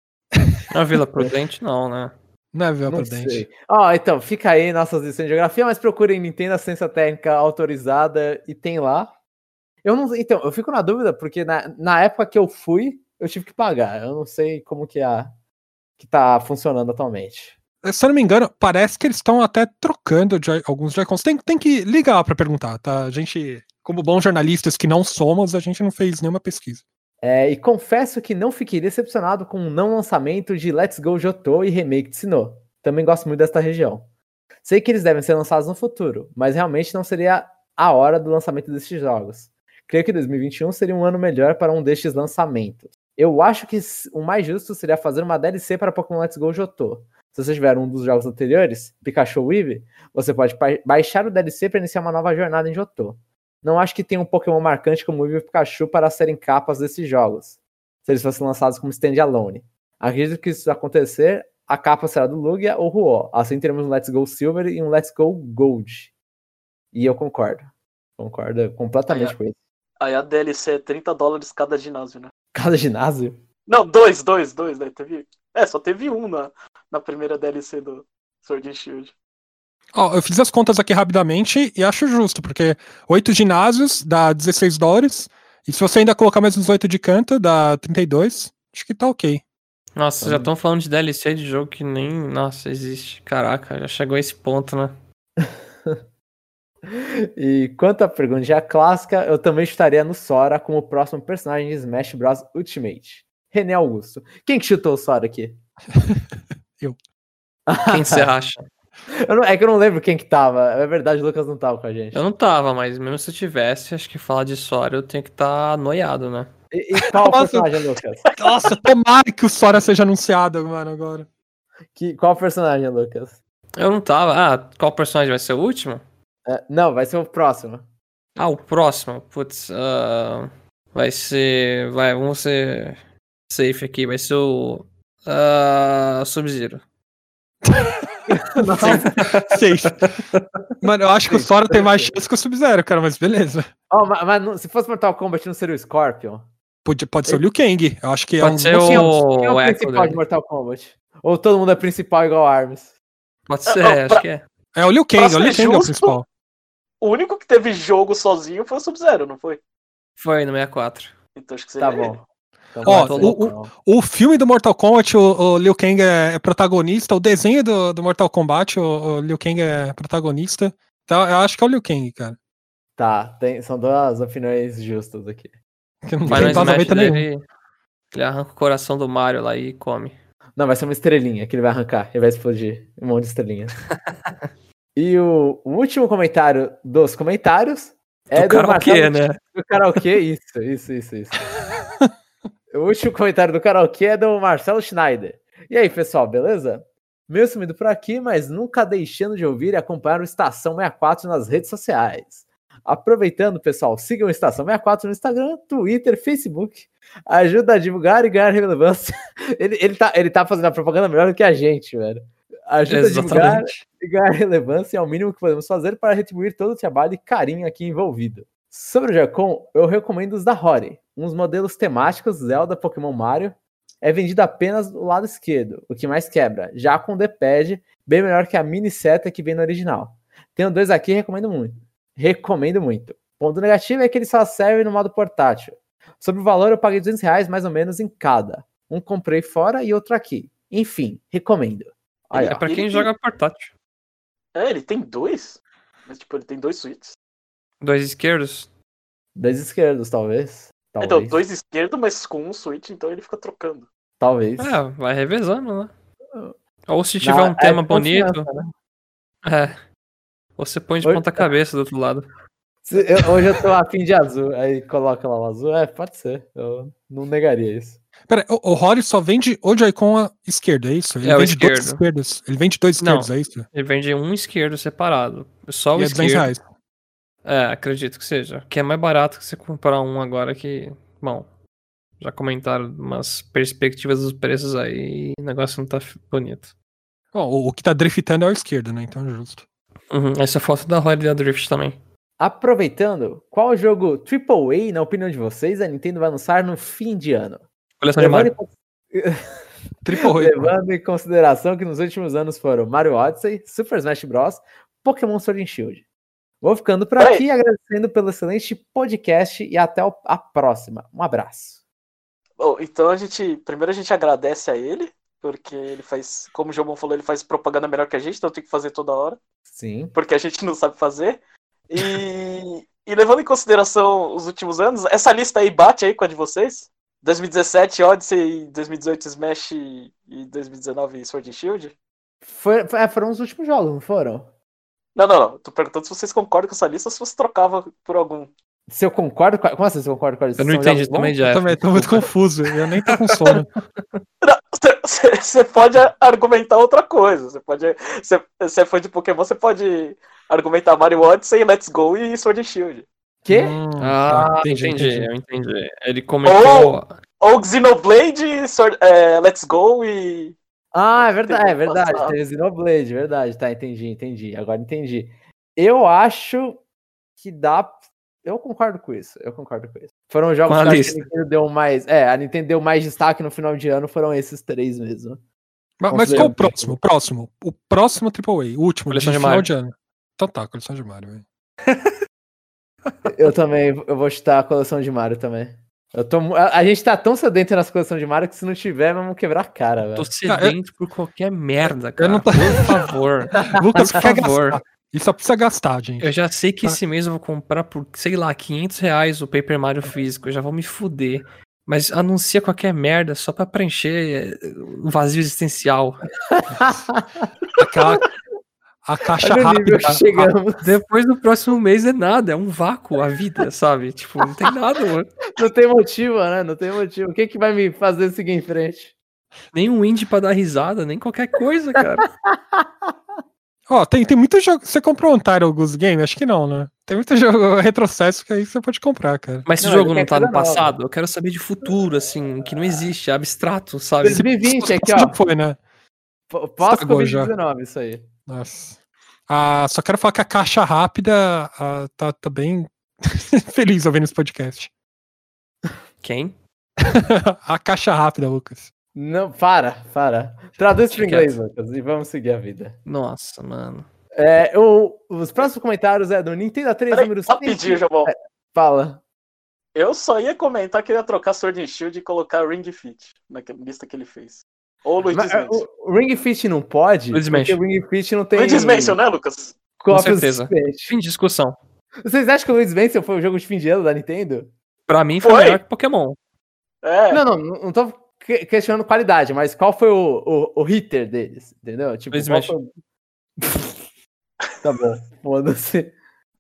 Na Vila Prudente, não, né? Não é Vila Não Prudente. sei. Ó, então, fica aí nossas lições de geografia, mas procurem Nintendo Assistência Técnica autorizada e tem lá. Eu não, então, eu fico na dúvida, porque na, na época que eu fui, eu tive que pagar. Eu não sei como que, a, que tá funcionando atualmente. Se eu não me engano, parece que eles estão até trocando joy, alguns Joy-Cons. Tem, tem que ligar lá pra perguntar, tá? A gente, como bons jornalistas que não somos, a gente não fez nenhuma pesquisa. É, e confesso que não fiquei decepcionado com o não lançamento de Let's Go Jotô e remake de Sinnoh. Também gosto muito desta região. Sei que eles devem ser lançados no futuro, mas realmente não seria a hora do lançamento destes jogos. Creio que dois mil e vinte e um seria um ano melhor para um destes lançamentos. Eu acho que o mais justo seria fazer uma D L C para Pokémon Let's Go Jotô. Se você tiver um dos jogos anteriores, Pikachu Eevee, você pode baixar o D L C para iniciar uma nova jornada em Jotô. Não acho que tenha um Pokémon marcante como Eevee e Pikachu para serem capas desses jogos, se eles fossem lançados como standalone. Acredito que isso acontecer, a capa será do Lugia ou Ruo. Assim teremos um Let's Go Silver e um Let's Go Gold. E eu concordo. Concordo completamente Aí, com isso. Aí a D L C é trinta dólares cada ginásio, né? Cada ginásio? Não, dois, dois, dois, né? Teve... É, só teve um na, na primeira D L C do Sword and Shield. Ó, eu fiz as contas aqui rapidamente e acho justo, porque oito ginásios dá dezesseis dólares, e se você ainda colocar mais uns oito de canto, dá trinta e dois. Acho que tá ok. Nossa, já estão falando de D L C de jogo que nem, nossa, existe. Caraca, já chegou a esse ponto, né? E quanto à pergunta clássica, eu também estaria no Sora como o próximo personagem de Smash Bros. Ultimate. René Augusto. Quem que chutou o Sora aqui? Eu. Quem você acha? Eu não, é que eu não lembro quem que tava. É verdade, o Lucas não tava com a gente. Eu não tava, mas mesmo se eu tivesse, acho que falar de Sora eu tenho que estar tá noiado, né? E, e qual Nossa. personagem, Lucas? Nossa, tomara que o Sora seja anunciado, mano, agora. Que, qual personagem, Lucas? Eu não tava. Ah, qual personagem vai ser o último? É, não, vai ser o próximo. Ah, o próximo. Putz, uh, vai ser. Vai, vamos ser safe aqui. Vai ser o. Uh, Sub-Zero. Seis. Mano, eu acho que o Sora tem mais chance que o Sub-Zero, cara, mas beleza. Oh, mas, mas não, se fosse Mortal Kombat, não seria o Scorpion? Pode, pode ser o Liu Kang. Eu acho que Pode é um. ser Quem é o, quem é o o Echo principal dele. de Mortal Kombat? Ou todo mundo é principal igual Arms? Pode ser, Ah, acho pra- que é. É o Liu Kang, Pra o Liu ser Kang é o justo, principal. O único que teve jogo sozinho foi o Sub-Zero, não foi? Foi no sessenta e quatro. Então acho que seria Tá bom. ele. Então, Ó, vai ser o- então. O filme do Mortal Kombat, o, o Liu Kang é, é protagonista. O desenho do, do Mortal Kombat, o, o Liu Kang é protagonista. Então, eu acho que é o Liu Kang, cara. Tá, tem, são duas opiniões justas aqui. Que não Vai no tem Smash vazamento nenhum. dele, ele arranca o coração do Mario lá e come. Não, vai ser uma estrelinha que ele vai arrancar. Ele vai explodir um monte de estrelinhas. E o, o último comentário dos comentários é do do, karaokê, Marcelo, né? do karaokê. Isso, isso, isso, isso. O último comentário do karaokê é do Marcelo Schneider. E aí, pessoal, beleza? Meio sumido por aqui, mas nunca deixando de ouvir e acompanhar o Estação sessenta e quatro nas redes sociais. Aproveitando, pessoal, sigam o Estação sessenta e quatro no Instagram, Twitter, Facebook. Ajuda a divulgar e ganhar relevância. Ele, ele, tá, ele tá fazendo a propaganda melhor do que a gente, velho. Ajuda a divulgar Exatamente. e ganhar relevância é o mínimo que podemos fazer para retribuir todo o trabalho e carinho aqui envolvido. Sobre o Joy-Con, eu recomendo os da Rory, uns modelos temáticos Zelda, Pokémon, Mario. É vendido apenas do lado esquerdo, o que mais quebra, já com o D-Pad, bem melhor que a mini seta que vem no original. Tenho dois aqui e recomendo muito. Recomendo muito. Ponto negativo é que ele só serve no modo portátil. Sobre o valor, eu paguei duzentos reais mais ou menos em cada. Um comprei fora e outro aqui. Enfim, recomendo. Aí, É ó. pra quem Ele- joga portátil. É, ele tem dois? Mas tipo, ele tem dois suítes. Dois esquerdos. Dois esquerdos, talvez. Talvez. Então, dois esquerdos, mas com um switch, então ele fica trocando. Talvez. É, vai revezando, né? Ou se Na- tiver um é tema confiança, bonito. né? É. Você põe de Oi? ponta cabeça do outro lado. Se- eu- hoje eu tô afim de azul, aí coloca lá o azul. É, pode ser. Eu não negaria isso. Pera, o, o Rory só vende o Joy-Con esquerdo, é isso? Ele É, o vende dois esquerdo. esquerdos. Ele vende dois Não. esquerdos, é isso? Ele vende um esquerdo separado. Só o E é duzentos esquerdo. reais. É, acredito que seja. Que é mais barato que você comprar um agora que. Bom, já comentaram umas perspectivas dos preços aí e o negócio não tá f- bonito. Bom, o, o que tá driftando é o esquerdo, né? Então é justo. Uhum, essa foto da Rory da Drift também. Aproveitando, qual jogo Triple A, na opinião de vocês, a Nintendo vai lançar no fim de ano? Coleção de Levando, Mario. em... Triple A. Levando em consideração que nos últimos anos foram Mario Odyssey, Super Smash Bros, Pokémon Sword and Shield. Vou ficando por Peraí. aqui, agradecendo pelo excelente podcast e até a próxima. Um abraço. Bom, então a gente. Primeiro a gente agradece a ele, porque ele faz. Como o João falou, ele faz propaganda melhor que a gente, então tem que fazer toda hora. Sim. Porque a gente não sabe fazer. E, e levando em consideração os últimos anos, essa lista aí bate aí com a de vocês? dois mil e dezessete Odyssey, dois mil e dezoito Smash e dois mil e dezenove Sword and Shield? Foi, foi- foram os últimos jogos, não foram? Não, não, não. Tô perguntando se vocês concordam com essa lista ou se você trocava por algum. Se eu concordo com a... Como assim você concorda com a Eu não São entendi jogos bons? também, Eu Jeff. também tô muito confuso. Eu nem tô com sono. Você pode argumentar outra coisa. Você pode. Você é fã de Pokémon, você pode argumentar Mario Odyssey, Let's Go e Sword and Shield. Quê? Hum, Ah, tá, entendi, eu entendi. Ele comentou. Ou Xenoblade, Sword, é, Let's Go e. Ah, é verdade, é Tem que verdade. passar. Teve Xenoblade, verdade. Tá, entendi, entendi. Agora entendi. Eu acho que dá. Eu concordo com isso. Eu concordo com isso. Foram jogos Com a que eu acho que lista. a Nintendo deu mais. É, a Nintendo deu mais destaque no final de ano, foram esses três mesmo. Mas, mas qual o Considerando- próximo? O próximo. O próximo Triple A. O último, Coleção de de final Mario. de ano. Então tá, coleção de Mario, velho. Eu também, eu vou chutar a coleção de Mario também. Eu tô, mu- a, a gente tá tão sedento nas coleções de Mario que se não tiver, vamos quebrar a cara, velho. Tô sedento por qualquer merda, Eu cara. não tô- Por favor. Lucas Por quer favor. gastar. E só precisa gastar, gente. Eu já sei que Tá. esse mês eu vou comprar por, sei lá, quinhentos reais o Paper Mario físico. Eu já vou me fuder. Mas anuncia qualquer merda só pra preencher eh, o vazio existencial. Aquela. A caixa Olha o nível rápida. que chegamos. Depois do próximo mês é nada, é um vácuo a vida, sabe? Tipo, não tem nada, mano. Não tem motivo, né? Não tem motivo. O que que vai me fazer seguir em frente? Nem um indie pra dar risada, nem qualquer coisa, cara. Ó, tem, tem muito jogo. Você comprou um Title Goose Game? Acho que não, né? Tem muito jogo retrocesso que aí você pode comprar, cara. Mas esse Não, jogo ele não quer tá no coisa nova. passado, eu quero saber de futuro, assim, que não existe, é abstrato, sabe? dois mil e vinte aqui, Já ó. foi, né? Pós-Covid dezenove, isso aí. Nossa. Ah, só quero falar que a caixa rápida ah, tá, tá bem feliz ouvindo esse podcast. Quem? A caixa rápida, Lucas. Não, para, para. Traduz para Fica inglês, quieto. Lucas, e vamos seguir a vida. Nossa, mano. É, o- os próximos comentários é do Nintendo três Peraí, número rapidinho, João. Fala. Eu só ia comentar que eu ia trocar Sword and Shield e colocar Ring Fit na lista que ele fez. Ou Luigi Mas, é, Mansion. o, o Ring Fit não pode? Luigi's Porque Mansion. o Ring Fit não tem. Luigi Mansion, né, Lucas? Com cópias certeza. suficientes. Fim de discussão. Vocês acham que o Luigi's Mansion foi o jogo de fim de ano da Nintendo? Pra mim foi, Foi? melhor que Pokémon. É. Não, não, não tô que- questionando qualidade, mas qual foi o, o, o hitter deles? Entendeu? Tipo, Luigi's qual Mansion. foi... Tá bom, foda-se.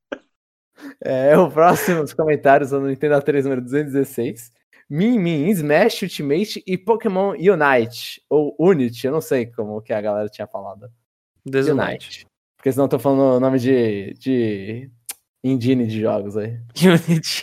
É, o próximo os comentários são no Nintendo três número duzentos e dezesseis. Min Min, Smash Ultimate e Pokémon Unite. Ou Unity, eu não sei como que a galera tinha falado. Desunite. Porque senão eu tô falando o nome de, de engine de jogos aí. Unity.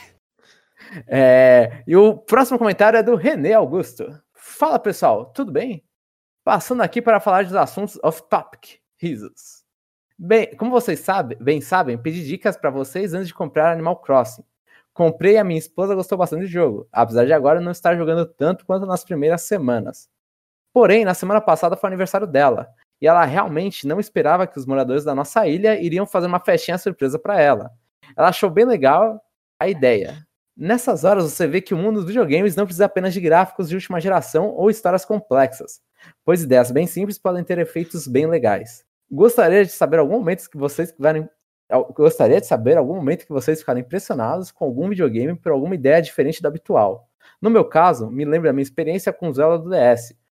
É, e o próximo comentário é do René Augusto. Fala pessoal, tudo bem? Passando aqui para falar dos assuntos off-topic. Risos. Bem, como vocês sabem, bem sabem, pedi dicas para vocês antes de comprar Animal Crossing. Comprei e a minha esposa gostou bastante do jogo, apesar de agora não estar jogando tanto quanto nas primeiras semanas. Porém, na semana passada foi o aniversário dela, e ela realmente não esperava que os moradores da nossa ilha iriam fazer uma festinha surpresa para ela. Ela achou bem legal a ideia. Nessas horas você vê que o mundo dos videogames não precisa apenas de gráficos de última geração ou histórias complexas, pois ideias bem simples podem ter efeitos bem legais. Gostaria de saber algum momento que vocês ficarem Gostaria de saber algum momento que vocês ficaram impressionados com algum videogame por alguma ideia diferente da habitual. No meu caso, me lembra a minha experiência com o Zelda do D S,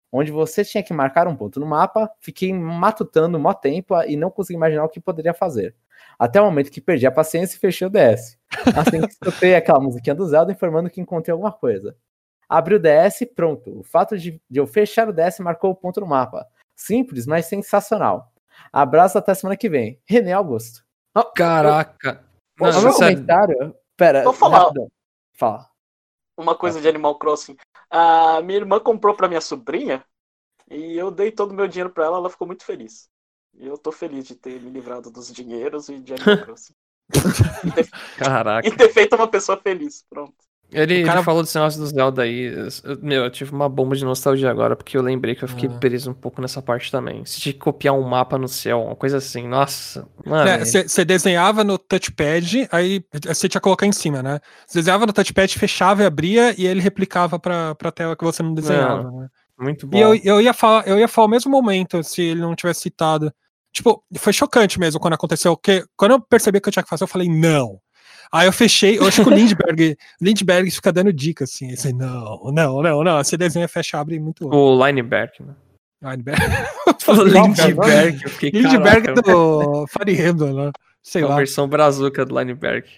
onde você tinha que marcar um ponto no mapa. Fiquei matutando mó tempo e não consegui imaginar o que poderia fazer. Até o momento que perdi a paciência e fechei o D S. Assim que escutei aquela musiquinha do Zelda informando que encontrei alguma coisa. Abri o D S, pronto. O fato de, de eu fechar o D S marcou o ponto no mapa. Simples, mas sensacional. Abraço, até semana que vem. René Augusto. Oh, Caraca. Eu... Não, o meu comentário... Pera, vou falar. Rapidão. Fala. Uma coisa de Animal Crossing. A minha irmã comprou pra minha sobrinha e eu dei todo o meu dinheiro pra ela, ela ficou muito feliz. E eu tô feliz de ter me livrado dos dinheiros e de Animal Crossing. e, ter... Caraca. e ter feito uma pessoa feliz. Pronto. Ele, cara... ele falou desse negócio do Zelda aí. Eu, meu, eu tive uma bomba de nostalgia agora, porque eu lembrei que eu fiquei ah. preso um pouco nessa parte também. Você tinha que copiar um mapa no céu, uma coisa assim. Nossa, mano. Você é, desenhava no touchpad, aí você tinha que colocar em cima, né? Você desenhava no touchpad, fechava e abria, e ele replicava pra, pra tela que você não desenhava. Não, né? Muito bom. E eu, eu, ia falar, eu ia falar ao mesmo momento, se ele não tivesse citado. Tipo, foi chocante mesmo quando aconteceu. Porque quando eu percebi que eu tinha que fazer, eu falei, não. Aí eu fechei, eu acho que o Lindbergh, Lindbergh fica dando dica, assim, assim, não, não, não, não, você desenha, fecha, abre muito louco. O Lineberg, né? Lineberg. Lindbergh, eu fiquei, Lindbergh do Fire Emblem, né? Sei a lá. A versão brazuca do Lineberg.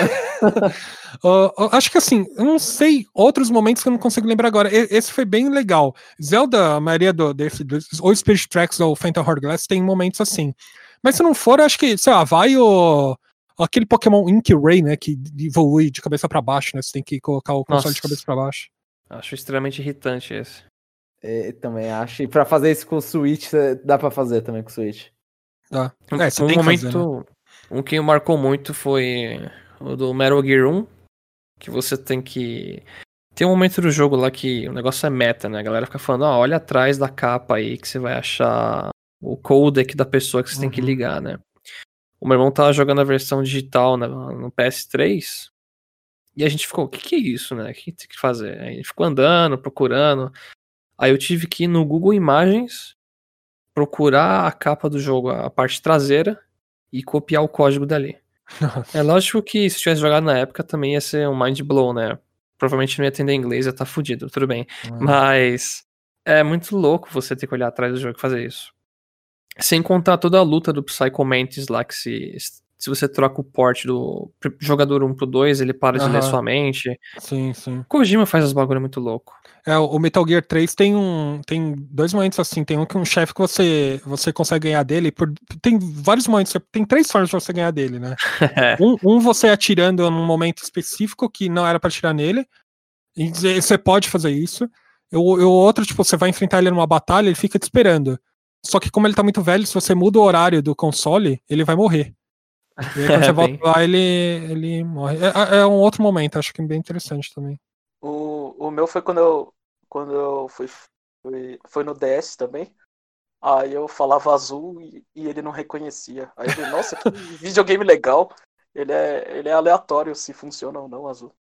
uh, acho que assim, eu não sei outros momentos que eu não consigo lembrar agora. E, esse foi bem legal. Zelda, a maioria do, desse, ou Spirit Tracks ou Phantom Hourglass tem momentos assim. Mas se não for, acho que, sei lá, vai o... aquele Pokémon Ink Ray, né, que evolui de cabeça pra baixo, né, você tem que colocar o console Nossa. de cabeça pra baixo. Acho extremamente irritante esse. É, também acho. E pra fazer isso com o Switch, dá pra fazer também com o Switch. Tá. Um, é, você um tem momento, que fazer, né? Um que marcou muito foi o do Metal Gear um, que você tem que... Tem um momento do jogo lá que o negócio é meta, né, a galera fica falando, ó, olha atrás da capa aí que você vai achar o codec da pessoa que você uhum. tem que ligar, né. O meu irmão tava jogando a versão digital no, no P S três e a gente ficou, o que que é isso, né? O que tem que fazer? Aí a gente ficou andando, procurando. Aí eu tive que ir no Google Imagens, procurar a capa do jogo, a parte traseira, e copiar o código dali. É lógico que se tivesse jogado na época também ia ser um mind blow, né? Provavelmente não ia entender inglês, ia estar fudido, tudo bem. Uhum. Mas é muito louco você ter que olhar atrás do jogo e fazer isso. Sem contar toda a luta do Psycho Mantis lá, que se, se você troca o port do jogador um pro dois, ele para uhum. de ler sua mente. Sim, sim. Kojima faz as bagulho muito louco. É, o Metal Gear três tem um tem dois momentos assim, tem um que um chefe que você, você consegue ganhar dele, por, tem vários momentos, tem três formas de você ganhar dele, né? um, um você atirando num momento específico que não era pra atirar nele, e você pode fazer isso. O, o outro, tipo, você vai enfrentar ele numa batalha, ele fica te esperando. Só que como ele tá muito velho, se você muda o horário do console, ele vai morrer. E aí quando você volta lá, ele, ele morre. É, é um outro momento, acho que é bem interessante também. O, o meu foi quando eu, quando eu fui, fui... Foi no D S também. Aí eu falava azul e, e ele não reconhecia. Aí eu falei, nossa, que videogame legal. Ele é, ele é aleatório se funciona ou não azul.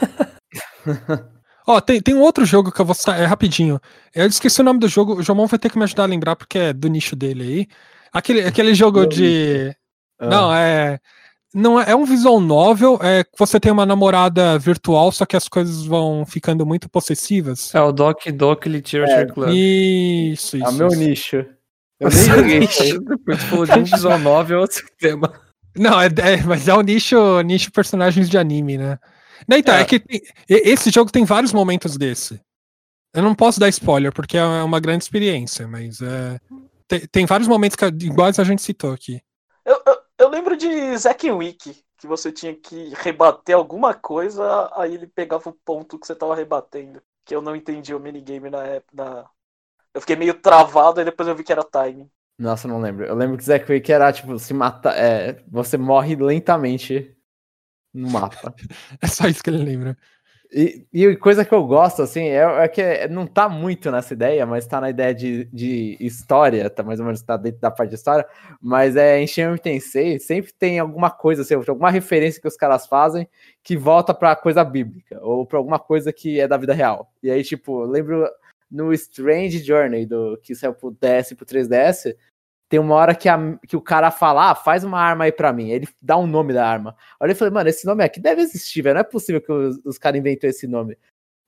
Ó, oh, tem, tem um outro jogo que eu vou citar, é rapidinho. Eu esqueci o nome do jogo, o Jomon vai ter que me ajudar a lembrar, porque é do nicho dele aí. Aquele, aquele jogo de... Ah. Não, é... Não, é um visual novel, é que você tem uma namorada virtual, só que as coisas vão ficando muito possessivas. É o Doc Doc Literature é, Club. Isso, isso. É o meu isso. nicho. Eu nem joguei isso. Depois tu falou de um visual novel, outro tema. Não, é, é, mas é o nicho, nicho personagens de anime, né? Não, então, é, é que tem, esse jogo tem vários momentos desse. Eu não posso dar spoiler, porque é uma grande experiência, mas é, tem, tem vários momentos que, iguais a gente citou aqui. Eu, eu, eu lembro de Zack Wiki, que você tinha que rebater alguma coisa, aí ele pegava o ponto que você tava rebatendo. Que eu não entendi o minigame na época. Eu fiquei meio travado, e depois eu vi que era timing. Nossa, eu não lembro. Eu lembro que Zack Wiki era, tipo, se mata, é, você morre lentamente no mapa. É só isso que ele lembra. E, e coisa que eu gosto, assim, é, é que não tá muito nessa ideia, mas tá na ideia de, de história, tá mais ou menos tá dentro da parte de história, mas é em Shin Megami Tensei, sempre tem alguma coisa, assim, alguma referência que os caras fazem que volta pra coisa bíblica, ou pra alguma coisa que é da vida real. E aí, tipo, eu lembro no Strange Journey, do, que saiu pro D S e pro três D S, tem uma hora que, a, que o cara fala, ah, faz uma arma aí pra mim. Ele dá um nome da arma. Aí eu falei, mano, esse nome aqui deve existir, velho. Não é possível que os, os caras inventou esse nome.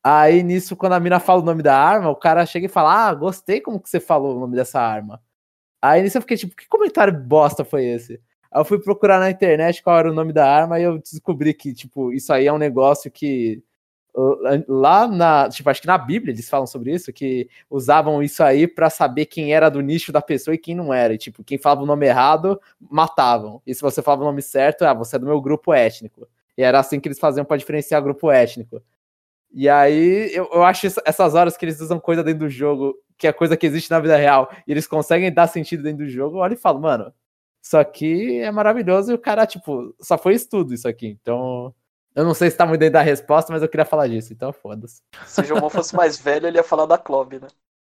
Aí nisso, quando a mina fala o nome da arma, o cara chega e fala, ah, gostei como que você falou o nome dessa arma. Aí nisso eu fiquei tipo, que comentário bosta foi esse? Aí eu fui procurar na internet qual era o nome da arma e eu descobri que, tipo, isso aí é um negócio que lá na, tipo, acho que na Bíblia eles falam sobre isso, que usavam isso aí pra saber quem era do nicho da pessoa e quem não era. E, tipo, quem falava o nome errado, matavam. E se você falava o nome certo, ah, você é do meu grupo étnico. E era assim que eles faziam pra diferenciar grupo étnico. E aí, eu, eu acho essas horas que eles usam coisa dentro do jogo, que é coisa que existe na vida real, e eles conseguem dar sentido dentro do jogo, eu olho e falo, mano, isso aqui é maravilhoso, e o cara, tipo, só foi estudo isso aqui, então... Eu não sei se tá muito dentro da resposta, mas eu queria falar disso, então foda-se. Se o Jomon fosse mais velho, ele ia falar da Clob, né?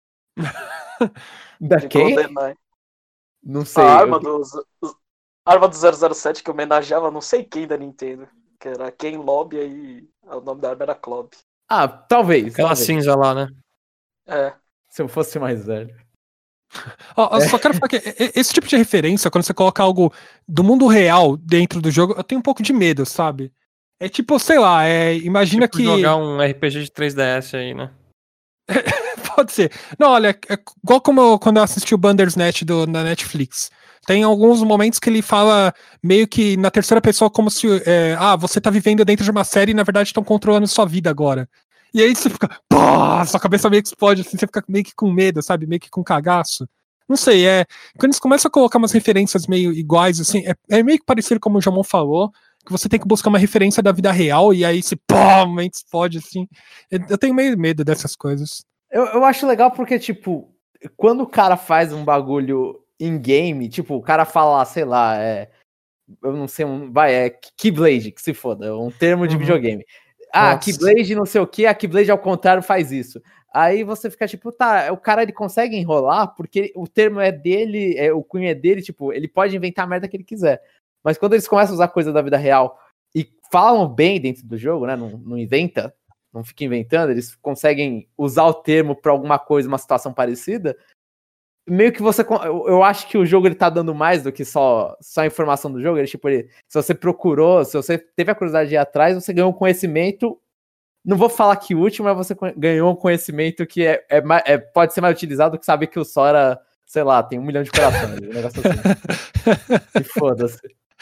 Da De quem? GoldenEye. Não sei. A arma, eu... do, a arma do zero zero sete que homenageava não sei quem da Nintendo. Que era Ken Lobby, aí o nome da arma era Clob. Ah, talvez. Aquela talvez. cinza lá, né? É. Se eu fosse mais velho. Ó, eu só quero falar que esse tipo de referência, quando você coloca algo do mundo real dentro do jogo, eu tenho um pouco de medo, sabe? É tipo, sei lá, é, imagina tipo que... jogar um R P G de três D S aí, né? Pode ser. Não, olha, é igual como eu, quando eu assisti o Bandersnatch do, na Netflix. Tem alguns momentos que ele fala meio que na terceira pessoa como se, é, ah, você tá vivendo dentro de uma série e na verdade estão controlando sua vida agora. E aí você fica, pô, sua cabeça meio que explode, assim, você fica meio que com medo, sabe? Meio que com cagaço. Não sei, é. Quando eles começam a colocar umas referências meio iguais, assim, é, é meio que parecido como o Jamon falou, que você tem que buscar uma referência da vida real e aí você, pô, meio que explode, assim. Eu tenho meio medo dessas coisas. Eu, eu acho legal porque, tipo, quando o cara faz um bagulho in-game, tipo, o cara fala, sei lá, é. Eu não sei, um, vai, é Keyblade, que se foda, um termo de Uhum. videogame. Ah, Nossa. Keyblade não sei o que, a Keyblade ao contrário faz isso. Aí você fica tipo, tá, o cara ele consegue enrolar porque o termo é dele, é, o cunho é dele, tipo, ele pode inventar a merda que ele quiser. Mas quando eles começam a usar coisa da vida real e falam bem dentro do jogo, né, não, não inventa, não fica inventando, eles conseguem usar o termo pra alguma coisa, uma situação parecida, meio que você, eu, eu acho que o jogo ele tá dando mais do que só, só a informação do jogo, ele, tipo, ele, se você procurou, se você teve a curiosidade de ir atrás, você ganhou um conhecimento, não vou falar que útil, mas você ganhou um conhecimento que é, é, é, pode ser mais utilizado que saber que o Sora, sei lá, tem um milhão de corações, um negócio assim. E foda-se.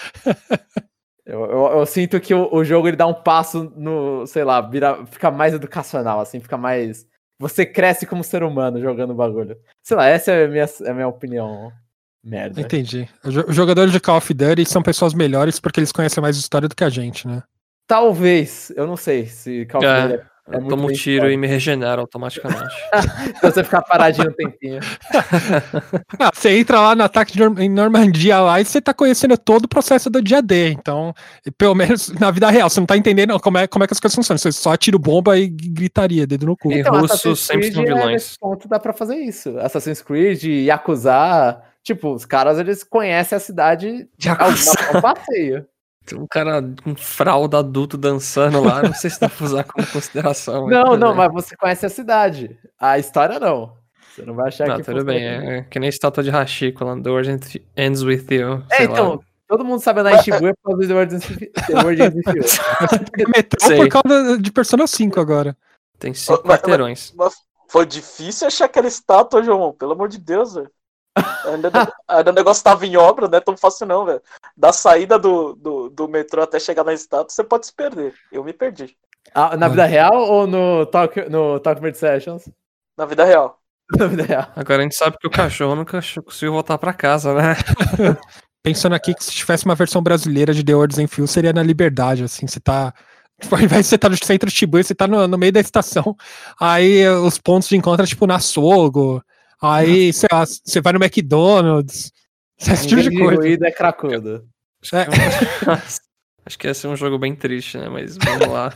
Eu, eu, eu sinto que o, o jogo ele dá um passo no, sei lá, vira, fica mais educacional, assim, fica mais... Você cresce como ser humano jogando o bagulho. Sei lá, essa é a minha, é a minha opinião. Merda. Entendi. Os jogadores de Call of Duty são pessoas melhores porque eles conhecem mais história do que a gente, né? Talvez, eu não sei se Call of É, Duty é, é eu muito tomo um bem tiro história. e me regenero automaticamente. Se você ficar paradinho um tempinho. Ah, você entra lá no ataque de Norm- em Normandia lá e você tá conhecendo todo o processo do dia D. Então, pelo menos na vida real, você não tá entendendo como é, como é que as coisas funcionam. Você só atira bomba e gritaria, dedo no cu. E Então, russos Assassin's sempre Creed são é, vilões. nesse ponto dá pra fazer isso. Assassin's Creed, Yakuza, tipo, os caras eles conhecem a cidade Yakuza. ao passeio. Tem um cara com fralda adulto dançando lá, não sei se dá pra usar como consideração. Não, tudo não, bem. mas você conhece a cidade. A história não. Você não vai achar Não, que tudo funciona bem, assim. é, é que nem estátua de Hashiko lá, The World Ends With You, É, sei então, lá. todo mundo sabe andar em Shibuya por causa do The World Ends The World Ends With You. Metrô Sei. por causa de Persona cinco agora. Tem cinco Mas- quarteirões. Mas foi difícil achar aquela estátua, João. Pelo amor de Deus, velho. Ainda, ainda o negócio tava em obra, não é tão fácil não, velho. Da saída do, do, do metrô até chegar na estátua, você pode se perder. Eu me perdi. Ah, na vida real ou no Talk, no Talk Mid Sessions? Na vida real. Na vida real. Agora a gente sabe que o cachorro nunca conseguiu voltar pra casa, né? Pensando aqui que se tivesse uma versão brasileira de The Words in Feel, seria na Liberdade, assim, você tá... Ao invés de você estar no centro de Shibuya, você tá no, no meio da estação, aí os pontos de encontro é tipo na Sogo, aí, sei lá, você vai no McDonald's, esse tipo Ninguém de de coisa. ruído é cracudo. É. Acho que ia ser um jogo bem triste, né? Mas vamos lá.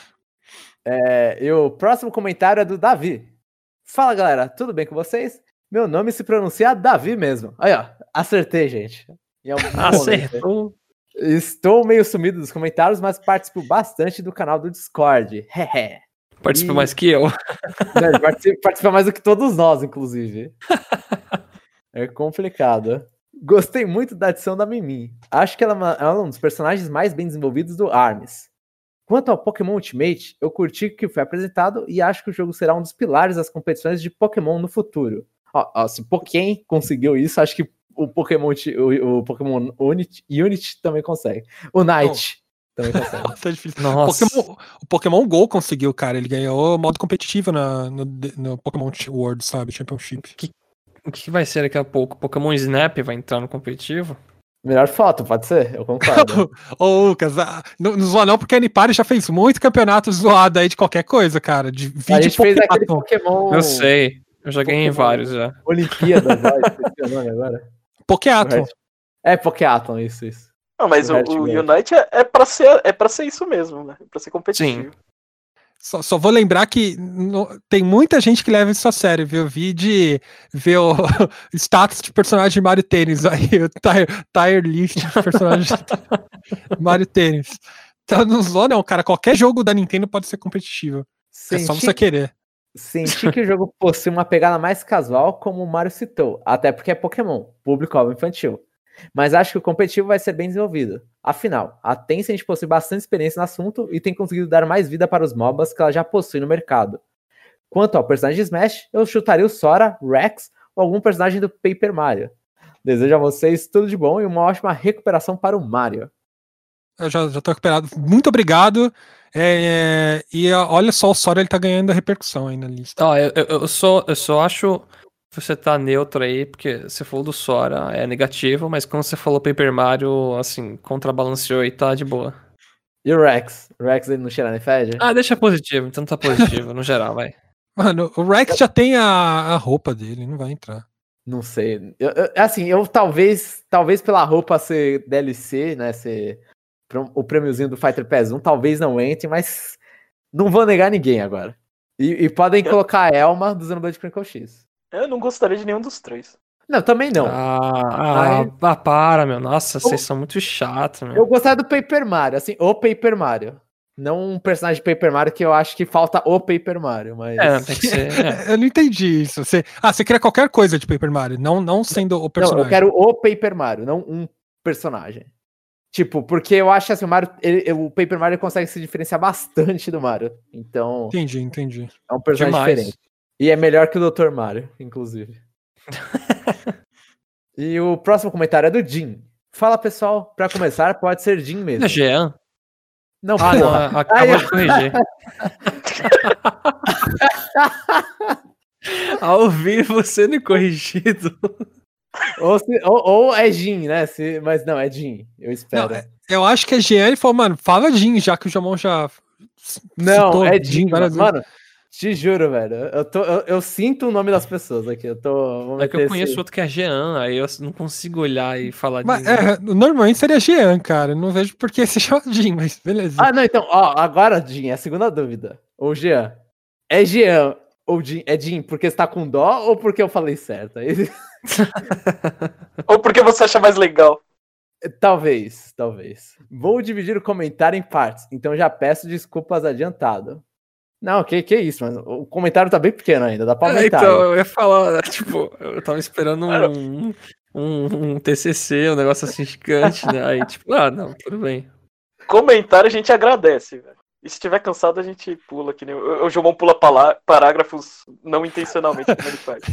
É, e o próximo comentário é do Davi. Fala, galera, tudo bem com vocês? Meu nome se pronuncia Davi mesmo. Aí, ó, acertei, gente. Em algum momento. Acertou. Estou meio sumido dos comentários, mas participo bastante do canal do Discord. Hehe. Participa E- mais que eu. Não, ele participa, participa mais do que todos nós, inclusive. É complicado. Gostei muito da adição da Mimi. Acho que ela é uma- ela é um dos personagens mais bem desenvolvidos do ARMS. Quanto ao Pokémon Ultimate, eu curti o que foi apresentado e acho que o jogo será um dos pilares das competições de Pokémon no futuro. Ó, ó, se Pokémon conseguiu isso, acho que o Pokémon, o, o Pokémon Unity, Unity também consegue. O Night oh. também consegue. Tá difícil. Nossa. O Pokémon, o Pokémon Go conseguiu, cara. Ele ganhou modo competitivo na, no, no Pokémon World, sabe? Championship. Que, o que vai ser daqui a pouco? Pokémon Snap vai entrar no competitivo? Melhor foto, pode ser? Eu concordo. Ô, Lucas, ah, não, não zoa não, porque a Nipari já fez muito campeonato zoado aí de qualquer coisa, cara. De vídeo a gente fez aquele Pokémon... Eu sei, eu já ganhei vários já. Olimpíadas, vai, esqueci o nome agora. Pokéatlon. É, Pokéatlon, isso, isso. Não, mas o, o Unite é, é, pra ser, é pra ser isso mesmo, né? É pra ser competitivo. Sim. Só, só vou lembrar que no, tem muita gente que leva isso a sério, viu? Eu vi de ver o status de personagem de Mario Tênis aí, o tire, tire list de personagem de Mario Tênis. Então não zoa não, cara. Qualquer jogo da Nintendo pode ser competitivo. Senti, é só você querer. Senti que o jogo possui uma pegada mais casual, como o Mario citou. Até porque é Pokémon, público-alvo infantil. Mas acho que o competitivo vai ser bem desenvolvido. Afinal, a Tencent possui bastante experiência no assunto e tem conseguido dar mais vida para os MOBAs que ela já possui no mercado. Quanto ao personagem de Smash, eu chutaria o Sora, Rex ou algum personagem do Paper Mario. Desejo a vocês tudo de bom e uma ótima recuperação para o Mario. Eu já, já tô recuperado. Muito obrigado. É, é, e olha só, o Sora ele tá ganhando repercussão aí na lista. Ó, eu, eu, eu, só, eu só acho... Você tá neutro aí, porque você falou do Sora, é negativo, mas quando você falou Paper Mario, assim, contrabalanceou e tá de boa. E o Rex? O Rex ele não cheira nem fede? Ah, deixa positivo, então tá positivo, no geral, vai. Mano, o Rex já tem a, a roupa dele, não vai entrar. Não sei. Eu, eu, assim, eu talvez, talvez pela roupa ser D L C, né, ser o prêmiozinho do Fighter Pass um, talvez não entre, mas não vou negar ninguém agora. E, e podem colocar a Elma do Xenoblade Chronicle X. Eu não gostaria de nenhum dos três. Não, também não. Ah, ah, ah para, meu. Nossa, eu, vocês são muito chatos, meu. Eu gostaria do Paper Mario, assim, o Paper Mario. Não um personagem de Paper Mario que eu acho que falta o Paper Mario, mas... É, tem que ser, é. Eu não entendi isso. Você... Ah, você queria qualquer coisa de Paper Mario, não, não sendo o personagem. Não, eu quero o Paper Mario, não um personagem. Tipo, porque eu acho assim, o Mario, ele, o Paper Mario consegue se diferenciar bastante do Mario. Então... Entendi, entendi. É um personagem Demais. diferente. E é melhor que o doutor Mario, inclusive. E o próximo comentário é do Jim. Fala, pessoal. Pra começar, pode ser Jim mesmo. É Jean? Não, ah, porra. não, acabou de corrigir. Ao vivo sendo corrigido. Ou, se, ou, ou é Jim, né? Se, mas não, é Jim. Eu espero. Não, eu acho que é Jean. Ele falou, mano, fala Jim, já que o Jamon já. Não, é Jim, mano. mano. Te juro, velho. Eu, tô, eu, eu sinto o nome das pessoas aqui. Eu tô. É que eu conheço esse... outro que é Jean, aí eu não consigo olhar e falar mas, de. É, normalmente seria Jean, cara. Não vejo por que se chama Jim, mas beleza. Ah, não, então, ó, agora, Jim, é a segunda dúvida. Ou Jean. É Jean ou Jim? É Jim porque você tá com dó ou porque eu falei certo? Ou porque você acha mais legal? Talvez, talvez. Vou dividir o comentário em partes, então já peço desculpas adiantado. Não, que, que isso, mano. O comentário tá bem pequeno ainda, dá pra aumentar. É, então, eu ia falar, tipo, eu tava esperando um, um, um T C C, um negócio assim gigante, né? Aí, tipo, ah, não, tudo bem. Comentário a gente agradece, velho. E se tiver cansado, a gente pula, que nem... O João pula parágrafos não intencionalmente, como ele faz.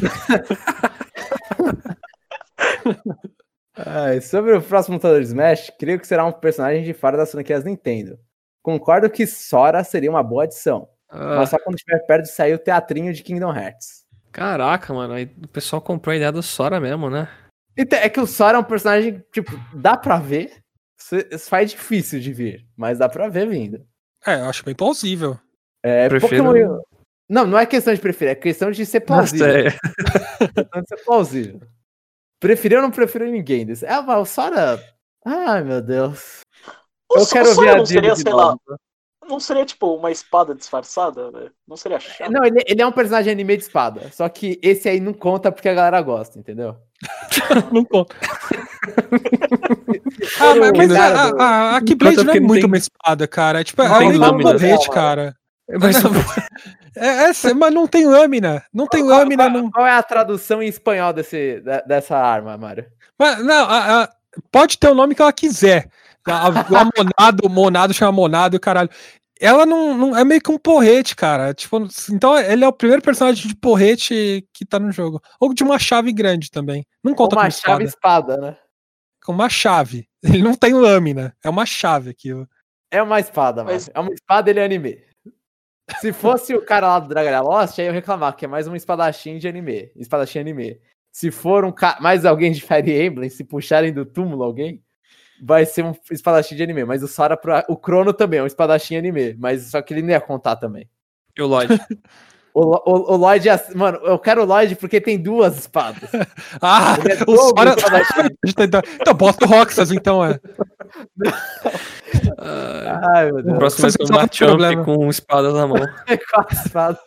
ah, sobre o próximo lutador de Smash, creio que será um personagem de fora das franquias Nintendo. Concordo que Sora seria uma boa adição. Ah. Mas só quando estiver perto de sair o teatrinho de Kingdom Hearts. Caraca, mano, aí o pessoal comprou a ideia do Sora mesmo, né? Então, é que o Sora é um personagem, tipo, dá pra ver. Isso faz difícil de ver, mas dá pra ver vindo. É, eu acho bem plausível. É, Prefiro... Pokémon... Não, não é questão de preferir, é questão de ser plausível. Nossa, é. É questão de ser plausível. Preferir ou não prefiro ninguém desse. Ah, mas o Sora... Ai, meu Deus. O eu so, quero o ver a não seria, sei nova. lá, não seria tipo uma espada disfarçada, velho? Não seria chato? Não, ele, ele é um personagem anime de espada. Só que esse aí não conta porque a galera gosta, entendeu? Não conta. ah, mas, mas a, a, a Keyblade não é muito tem... uma espada, cara. É tipo, não é um porrete, não, cara. Mas... é, é, mas não tem lâmina. Não tem qual, lâmina. Qual, não... qual é a tradução em espanhol desse, dessa arma, Mário? Mas, não, a, a, pode ter o nome que ela quiser. A, a monado, o monado chama monado, caralho. ela não, não é meio que um porrete, cara. Tipo, então ele é o primeiro personagem de porrete que tá no jogo. Ou de uma chave grande também. Não conta uma como chave espada. espada, né? Com uma chave. Ele não tem lâmina. É uma chave aquilo. É uma espada, Mas- mas é uma espada, ele é anime. Se fosse o cara lá do Dragon Lost, aí eu ia reclamar que é mais um espadachim de anime. Espadachim anime. Se for um ca... mais alguém de Fire Emblem, se puxarem do túmulo alguém, vai ser um espadachim de anime. Mas o Sora, pro... o Crono também é um espadachim anime. Mas só que ele não ia contar também. E o Lloyd? O, o, o Lloyd, é... mano, eu quero o Lloyd porque tem duas espadas. Ah, Ele é o dobro Sora... espadachim. Então bota o Roxas, então, é. Ah, Ai, meu o Deus. próximo vai ser Vocês um não tem problema. Machamp com espadas na mão. Quatro espadas.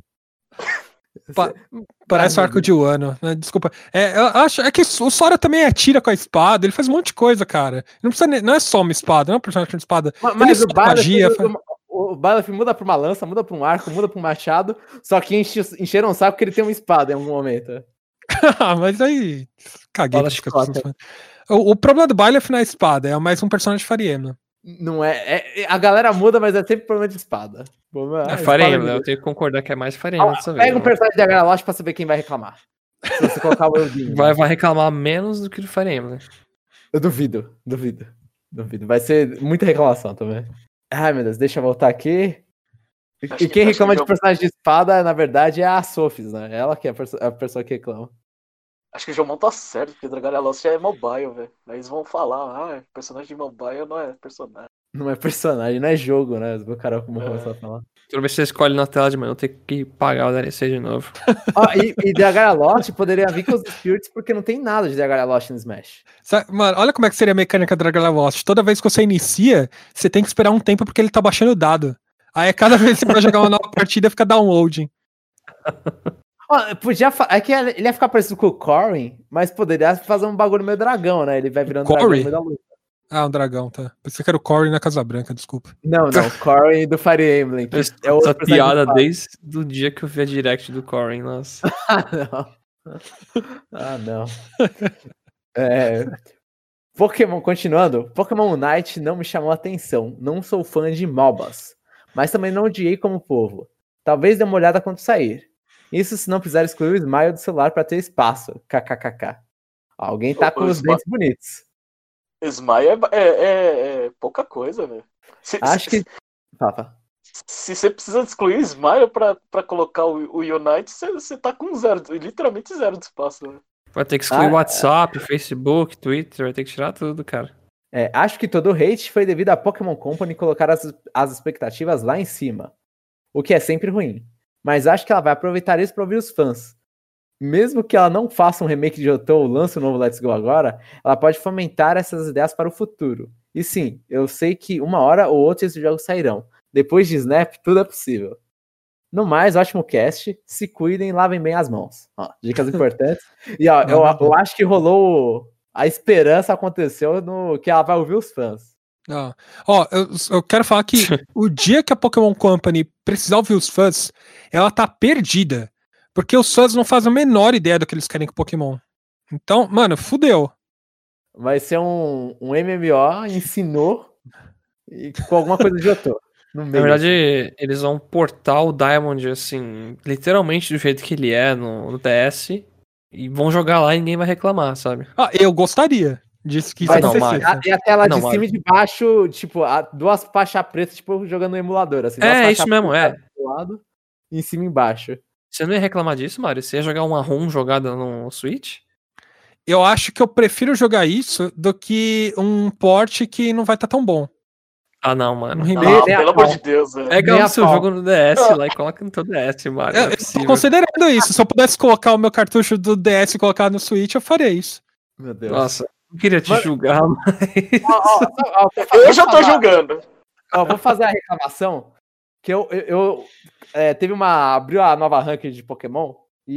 Pa- Parece o Ai, arco de Wano, né? Desculpa. É, eu acho é que o Sora também atira com a espada, ele faz um monte de coisa, cara. Não, precisa, nem- não é só uma espada, não é um personagem com espada. Mas, Ele mas o solta magia. Byleth, faz- o Byleth muda pra uma lança, muda pra um arco, muda pra um machado, só que enche, encheram o saco que ele tem uma espada em algum momento. Ah, mas aí. Caguei. Fala, com isso que as pessoas Chicota. falam. O, o problema do Byleth não é a espada, é mais um personagem de Fire Emblem. Não é, é- A galera muda, mas é sempre problema de espada. Pô, ah, É espada Fire de Emblem, eu Deus. tenho que concordar que é mais Fire Emblem Ah, dessa vez. Pega um né? personagem da Dragon Lost pra saber quem vai reclamar. Se você colocar o Eldinho. Vai, vai reclamar menos do que do Fire Emblem. Eu duvido, duvido. Duvido. Vai ser muita reclamação também. Ai, meu Deus, deixa eu voltar aqui. E Acho e que- quem acho que reclama o de jogo- personagem de espada, na verdade, é a Sophis, né? Ela que é a, perso- a pessoa que reclama. Acho que o Jomon tá certo, porque Dragon Lost é mobile, velho. Aí eles vão falar, ah, personagem de mobile não é personagem. Não é personagem, não é jogo, né? O cara como É. começou a falar. Toda vez que você escolhe na tela de manhã, eu tenho que pagar o D L C de novo. Ó, e, e D H Lost poderia vir com os Spirits porque não tem nada de D H Lost no Smash. Sabe, mano, olha como é que seria a mecânica do Dragon Lost. Toda vez que você inicia, você tem que esperar um tempo porque ele tá baixando o dado. Aí cada vez que você vai jogar uma nova partida, fica downloading. Ó, podia fa- é que ele ia ficar parecido com o Corrin, mas poderia fazer um bagulho meio dragão, né? Ele vai virando dragão no Corey? meio da luta. Ah, um dragão, tá. Pensei que era o Corey na Casa Branca, desculpa. Não, não, Corrin do Fire Emblem. que Eu é escuto outro essa personagem piada do desde o dia que eu vi a direct do Corrin, nossa. Ah, não. Ah, não. É, Pokémon, continuando. Pokémon Unite não me chamou a atenção. Não sou fã de MOBAs. Mas também não odiei como povo. Talvez dê uma olhada quando sair. Isso se não precisar excluir o Smile do celular para ter espaço. KKKK. Alguém tá O- com o os Smile- dentes bonitos. Smile é, é, é- é pouca coisa, velho. Se, Acho se, que. Papa. se você precisa excluir Smile pra, pra colocar o, o Unite, você, você tá com zero, literalmente zero de espaço, né? Vai ter que excluir Ah, WhatsApp, Facebook, Twitter, vai ter que tirar tudo, cara. É, acho que todo o hate foi devido à Pokémon Company colocar as, as expectativas lá em cima. O que é sempre ruim. Mas acho que ela vai aproveitar isso para ouvir os fãs. Mesmo que ela não faça um remake de Johto ou lance um novo Let's Go agora, ela pode fomentar essas ideias para o futuro. E sim, eu sei que uma hora ou outra esses jogos sairão. Depois de Snap, tudo é possível. No mais, ótimo cast. Se cuidem, lavem bem as mãos. Ó, dicas importantes. E ó, eu, eu acho que rolou. A esperança aconteceu no que ela vai ouvir os fãs. Ah. Ó, eu, eu quero falar que o dia que a Pokémon Company precisar ouvir os fãs, ela tá perdida. Porque os fãs não fazem a menor ideia do que eles querem com Pokémon. Então, mano, fudeu. Vai ser um, um M M O, ensinou e com alguma coisa de Johto. No Na meio. verdade, eles vão portar o Diamond, assim, literalmente do jeito que ele é no, no D S, e vão jogar lá e ninguém vai reclamar, sabe? Ah, eu gostaria disso que isso Vai não, ser, acontecesse. Mário. a, e a tela Não, de Mário. cima e de baixo, tipo, a, duas faixas pretas, tipo, jogando no emulador. Assim, duas É, faixas isso mesmo, é. pretas do lado, e em cima e embaixo. Você não ia reclamar disso, Mário? Você ia jogar uma ROM jogada no Switch? Eu acho que eu prefiro jogar isso do que um port que não vai estar tão bom. Ah, não, Um mano. remake. Ah, nem a pelo amor pau. de Deus, velho. Pega nem o a seu pau. jogo no D S lá e coloca no teu D S, Mário. Eu, Não é eu tô possível. considerando isso. Se eu pudesse colocar o meu cartucho do D S e colocar no Switch, eu faria isso. Meu Deus. Nossa, não queria te Mano- julgar, mas... Ó, ó, ó, ó, vou fa- Eu vou já tô falar- julgando. ó, vou fazer a reclamação. Que eu, eu, eu, é, teve uma. Abriu a nova ranked de Pokémon.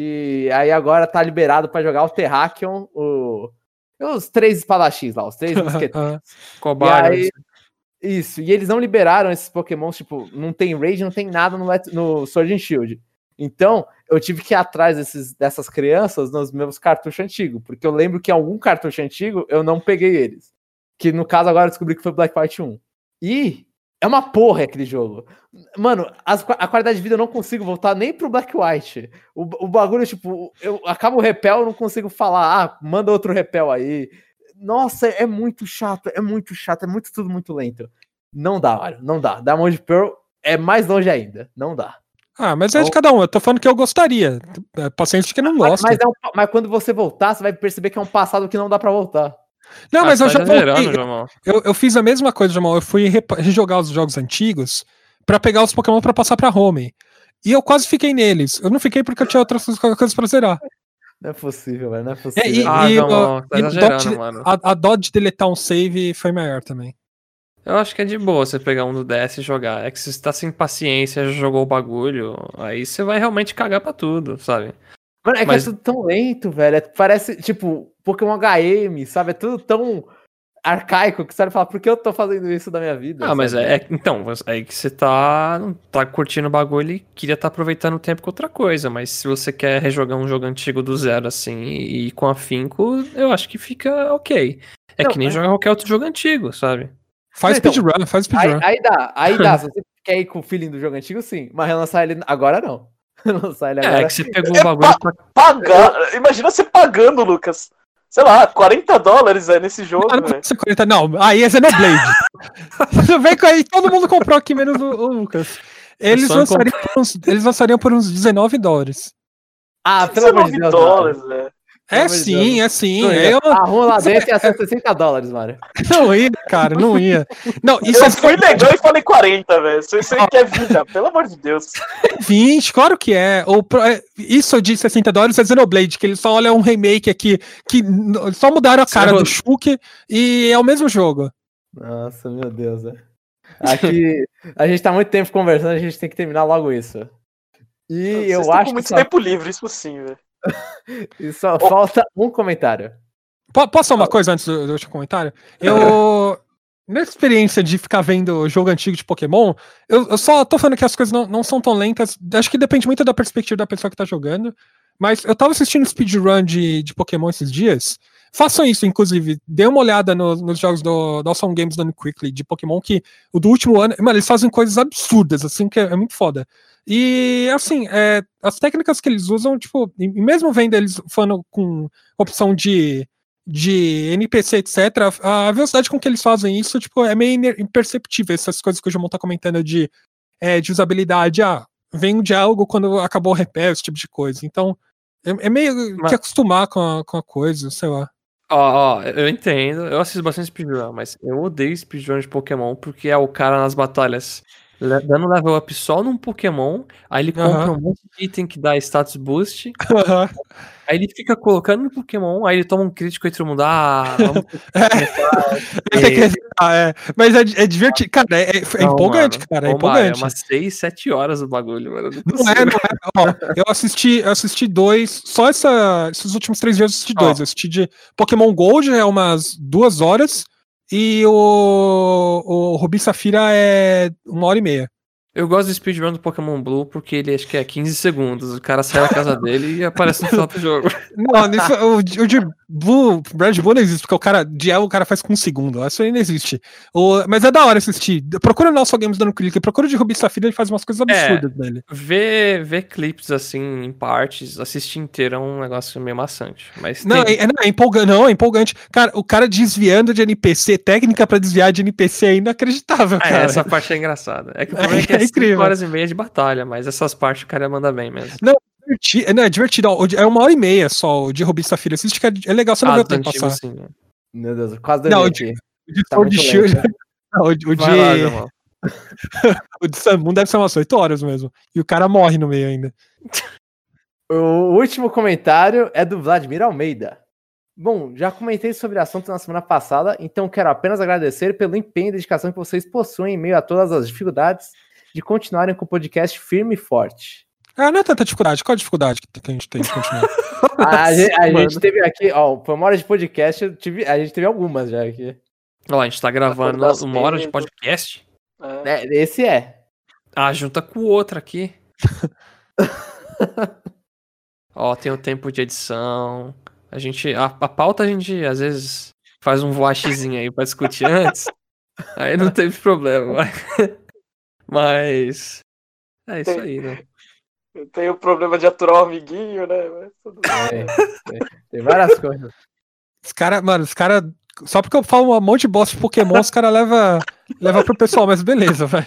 E aí agora tá liberado pra jogar o Terrakion, o. Os três espadachins lá, os três mosqueteiros. Ah, Cobalho. E aí- Isso, e eles não liberaram esses Pokémons, tipo, não tem raid, não tem nada no, Let- no Sword and Shield. Então, eu tive que ir atrás desses, dessas crianças nos meus cartuchos antigos, porque eu lembro que em algum cartucho antigo eu não peguei eles. Que no caso agora eu descobri que foi Black Part um. E É uma porra aquele jogo. Mano, as, a qualidade de vida eu não consigo voltar nem pro Black White. O, o bagulho, tipo, eu acabo o repel, eu não consigo falar, ah, manda outro repel aí. Nossa, é muito chato, é muito chato, é muito tudo muito lento. Não dá, Mário, não dá. Diamond Pearl é mais longe ainda, não dá. Ah, mas é de cada um, eu tô falando que eu gostaria. É paciente que não gosta. Mas, mas, é um, mas quando você voltar, você vai perceber que é um passado que não dá pra voltar. Não, Ah, mas tá eu já voltei. Jamal. Eu, eu fiz a mesma coisa, Jamal. Eu fui rejogar os jogos antigos pra pegar os Pokémon pra passar pra home. E eu quase fiquei neles. Eu não fiquei porque eu tinha outras coisas pra zerar. Não é possível, velho. Não é possível. É, e, ah, e, Jamal, tá e exagerando, dot, mano. A, a dot de deletar um save foi maior também. Eu acho que é de boa você pegar um do D S e jogar. É que se você tá sem paciência, já jogou o bagulho, aí você vai realmente cagar pra tudo, sabe? Mano, é que Mas- é tudo tão lento, velho. É- parece, tipo, Pokémon H M, sabe? É tudo tão arcaico que você vai falar, por que eu tô fazendo isso da minha vida? Ah, mas sabe? é, é- então, aí que você tá, não tá curtindo o bagulho e queria estar aproveitando o tempo com outra coisa, mas se você quer rejogar um jogo antigo do zero assim e, e com afinco, eu acho que fica ok. É Não, que nem é- jogar qualquer outro jogo antigo, sabe? Faz Então, speedrun, faz Aí, speedrun. aí dá, aí dá. Se você quer ir com o feeling do jogo antigo, sim. Mas relançar ele agora, não. Relançar ele É, agora. é que você pegou É o bagulho pra... Pagar. Imagina você pagando, Lucas. Sei lá, quarenta dólares é, nesse jogo, Ah, não, velho. cinquenta, não, aí é Xenoblade. Não vem com aí, todo mundo comprou aqui, menos o, o Lucas. Eles, só lançariam por uns, eles lançariam por uns dezenove dólares. Ah, pelo amor de dezenove Deus. dólares, velho. É amor de sim, Deus. é sim. Não É, ia. eu, Arruma lá dentro e acessa sessenta dólares, Mário. não ia, cara, não ia. Não, isso Eu é fui legal e falei quarenta, velho. Você, você quer vida, pelo amor de Deus. vinte, claro que é. O, pro- é, isso de sessenta dólares é Xenoblade, que eles só olham um remake aqui, que n- só mudaram a cara do Shulk e é o mesmo jogo. Nossa, meu Deus, velho. Aqui, a gente tá muito tempo conversando, a gente tem que terminar logo isso. E Vocês eu estão acho com muito que só, tempo livre, isso sim, velho. e só falta um comentário. Po- Posso falar uma coisa antes do, do último comentário? Eu. Nessa experiência de ficar vendo jogo antigo de Pokémon, eu, eu só tô falando que as coisas não, não são tão lentas. Acho que depende muito da perspectiva da pessoa que tá jogando. Mas eu tava assistindo speedrun de, de Pokémon esses dias. Façam isso, inclusive. Dê uma olhada no- nos jogos do, do Awesome Games Done Quickly de Pokémon, que o do último ano. Mano, eles fazem coisas absurdas, assim, que é, é muito foda. E, assim, é, as técnicas que eles usam, tipo, e mesmo vendo eles falando com opção de de N P C, etcétera, a velocidade com que eles fazem isso, tipo, é meio iner- imperceptível, essas coisas que o Jomon tá comentando de, é, de usabilidade, ah, vem um diálogo quando acabou o repé, esse tipo de coisa. Então, é, é meio Mas- que acostumar com a, com a coisa, sei lá. Ó, ó, eu entendo, eu assisto bastante speedrun, mas eu odeio speedrun de Pokémon porque é o cara nas batalhas le- dando level up só num Pokémon, aí ele compra Aham. um monte de item que dá status boost, aí ele fica colocando no Pokémon, aí ele toma um crítico e todo mundo, ah, vamos É, tem que- ah, é. Mas é, é divertido, cara, é, é- é Não, empolgante, mano. cara, é Ô, Mário, empolgante. É umas seis, sete horas o bagulho, mano. Não Não é, consigo. não é. Ó, eu assisti, eu assisti dois, só essa, esses últimos três dias eu assisti Ó. dois. Eu assisti de Pokémon Gold, é umas duas horas, e o, o Rubi Safira é uma hora e meia. Eu gosto do speedrun do Pokémon Blue porque ele acho que é quinze segundos. O cara sai da casa dele e aparece no final do jogo. Não, nisso- o, de- o de Blue, Red Bull não existe, porque o cara, de Elo o cara faz com um segundo. Isso aí não existe. O, mas é da hora assistir. Procura no Awesome Games dando clique, procura o de Rubi Safira, ele faz umas coisas absurdas nele. Ver, ver clipes assim em partes, assistir inteiro é um negócio meio maçante. Mas Não, tem- é, é, não, é empolgante, não, é empolgante. Cara, o cara desviando de N P C, técnica pra desviar de N P C é inacreditável, É, cara. essa parte é engraçada. É que o É, problema é que é, é incrível. cinco horas e meia de batalha, mas essas partes o cara manda bem mesmo. Diverti- é, não, é divertido. Ó, o de- é uma hora e meia só o de Rubi Safira. Assiste que é, é legal, você não Ah, vê o do tempo antigo passar. sim. né? Meu Deus, eu quase Não, dormi o aqui. O de Tá Sword muito Shield. lento. Não, o de, o Vai lá, de, Jamal. o de Samun deve ser umas oito horas mesmo. E o cara morre no meio ainda. O último comentário é do Vladimir Almeida. Bom, já comentei sobre o assunto na semana passada, então quero apenas agradecer pelo empenho e dedicação que vocês possuem em meio a todas as dificuldades de continuarem com o podcast firme e forte. Ah, não é tanta dificuldade. Qual a dificuldade que que a gente tem de continuar? A, gente, a mano. gente teve aqui, ó, foi uma hora de podcast, eu tive, a gente teve algumas já aqui. Ó, a gente tá gravando Acordar uma hora de cedo. podcast. É. É, esse é. Ah, junta com o outro aqui. Ó, tem o tempo de edição. A gente. A, a pauta a gente às vezes faz um voachezinho aí pra discutir antes. Aí não teve problema, mas... mas... É isso aí, né? Tem o problema de aturar o amiguinho, né? Mas tudo bem. É, tem, tem várias coisas. Os caras, mano, os caras. Só porque eu falo um monte de bosta de Pokémon, os caras levam leva pro pessoal, mas beleza, velho.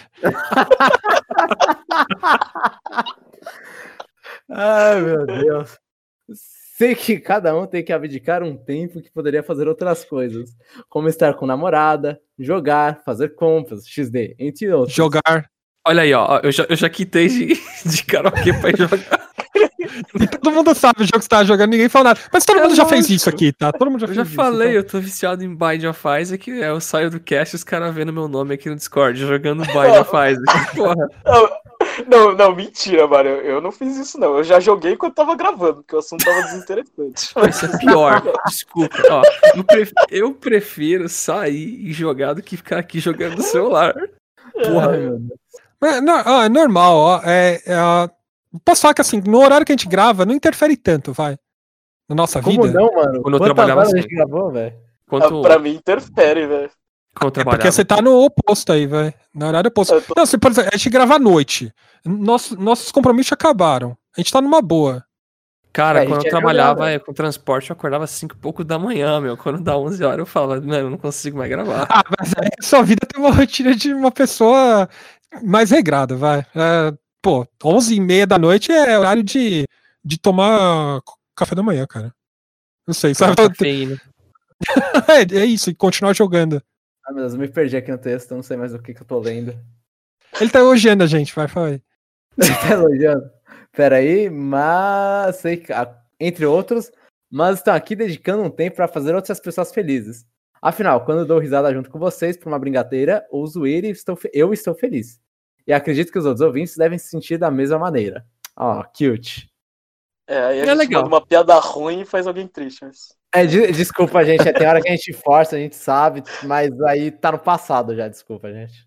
Ai, meu Deus. Sei que cada um tem que abdicar um tempo que poderia fazer outras coisas, como estar com namorada, jogar, fazer compras, X D, entre outros. Jogar. Olha aí, ó, eu já, eu já quitei de, de karaokê pra ir jogar. E todo mundo sabe o jogo que você tá jogando, ninguém fala nada. Mas todo É mundo já fez lógico. isso aqui, tá? Todo mundo já Eu fez já isso. falei, então. eu tô viciado em Bind of Isaac, é, eu saio do cast e os caras vendo meu nome aqui no Discord, jogando Bind of Isaac. Porra. Não, não, mentira, mano. Eu, eu não fiz isso, não. Eu já joguei quando tava gravando, porque o assunto tava desinteressante. Isso é pior, desculpa. Ó, eu, pref- eu prefiro sair e jogar do que ficar aqui jogando no celular. Porra, ai, meu Deus. É, não, ó, é normal, ó. É, é, ó, posso falar que assim, no horário que a gente grava, não interfere tanto, vai. Na nossa Como vida. não, mano? Quando eu Quantas trabalhava horas a assim. gente gravou, velho? Quanto, Ah, pra mim interfere, velho. quando eu É trabalhava. porque você tá no oposto aí, velho. No horário oposto. Eu tô- Não, você, por exemplo, a gente grava à noite. Nosso, nossos compromissos acabaram. A gente tá numa boa. Cara, É, a quando eu gente ia trabalhava jogar, é, com transporte, eu acordava às cinco e pouco da manhã, meu. Quando dá onze horas, eu falava, mano, eu não consigo mais gravar. Ah, mas aí sua vida tem uma rotina de uma pessoa mais regrada, vai. É, pô, onze e meia da noite é horário de, de tomar café da manhã, cara. Não sei, sabe? Cafeína. É, é isso, e continuar jogando. Ah, meu Deus, eu me perdi aqui no texto, eu não sei mais o que, que eu tô lendo. Ele tá elogiando a gente, vai, fala aí. Você tá elogiando? Pera aí, mas sei que, ah, entre outros, mas estão aqui dedicando um tempo para fazer outras pessoas felizes. Afinal, quando eu dou risada junto com vocês por uma brincadeira ou zoeira, estou fe- eu estou feliz. E acredito que os outros ouvintes devem se sentir da mesma maneira. Ó, cute. É, aí a É gente legal. manda uma piada ruim e faz alguém triste. Mas... É, de- desculpa, gente, é, tem hora que a gente força, a gente sabe, mas aí tá no passado já, desculpa, gente.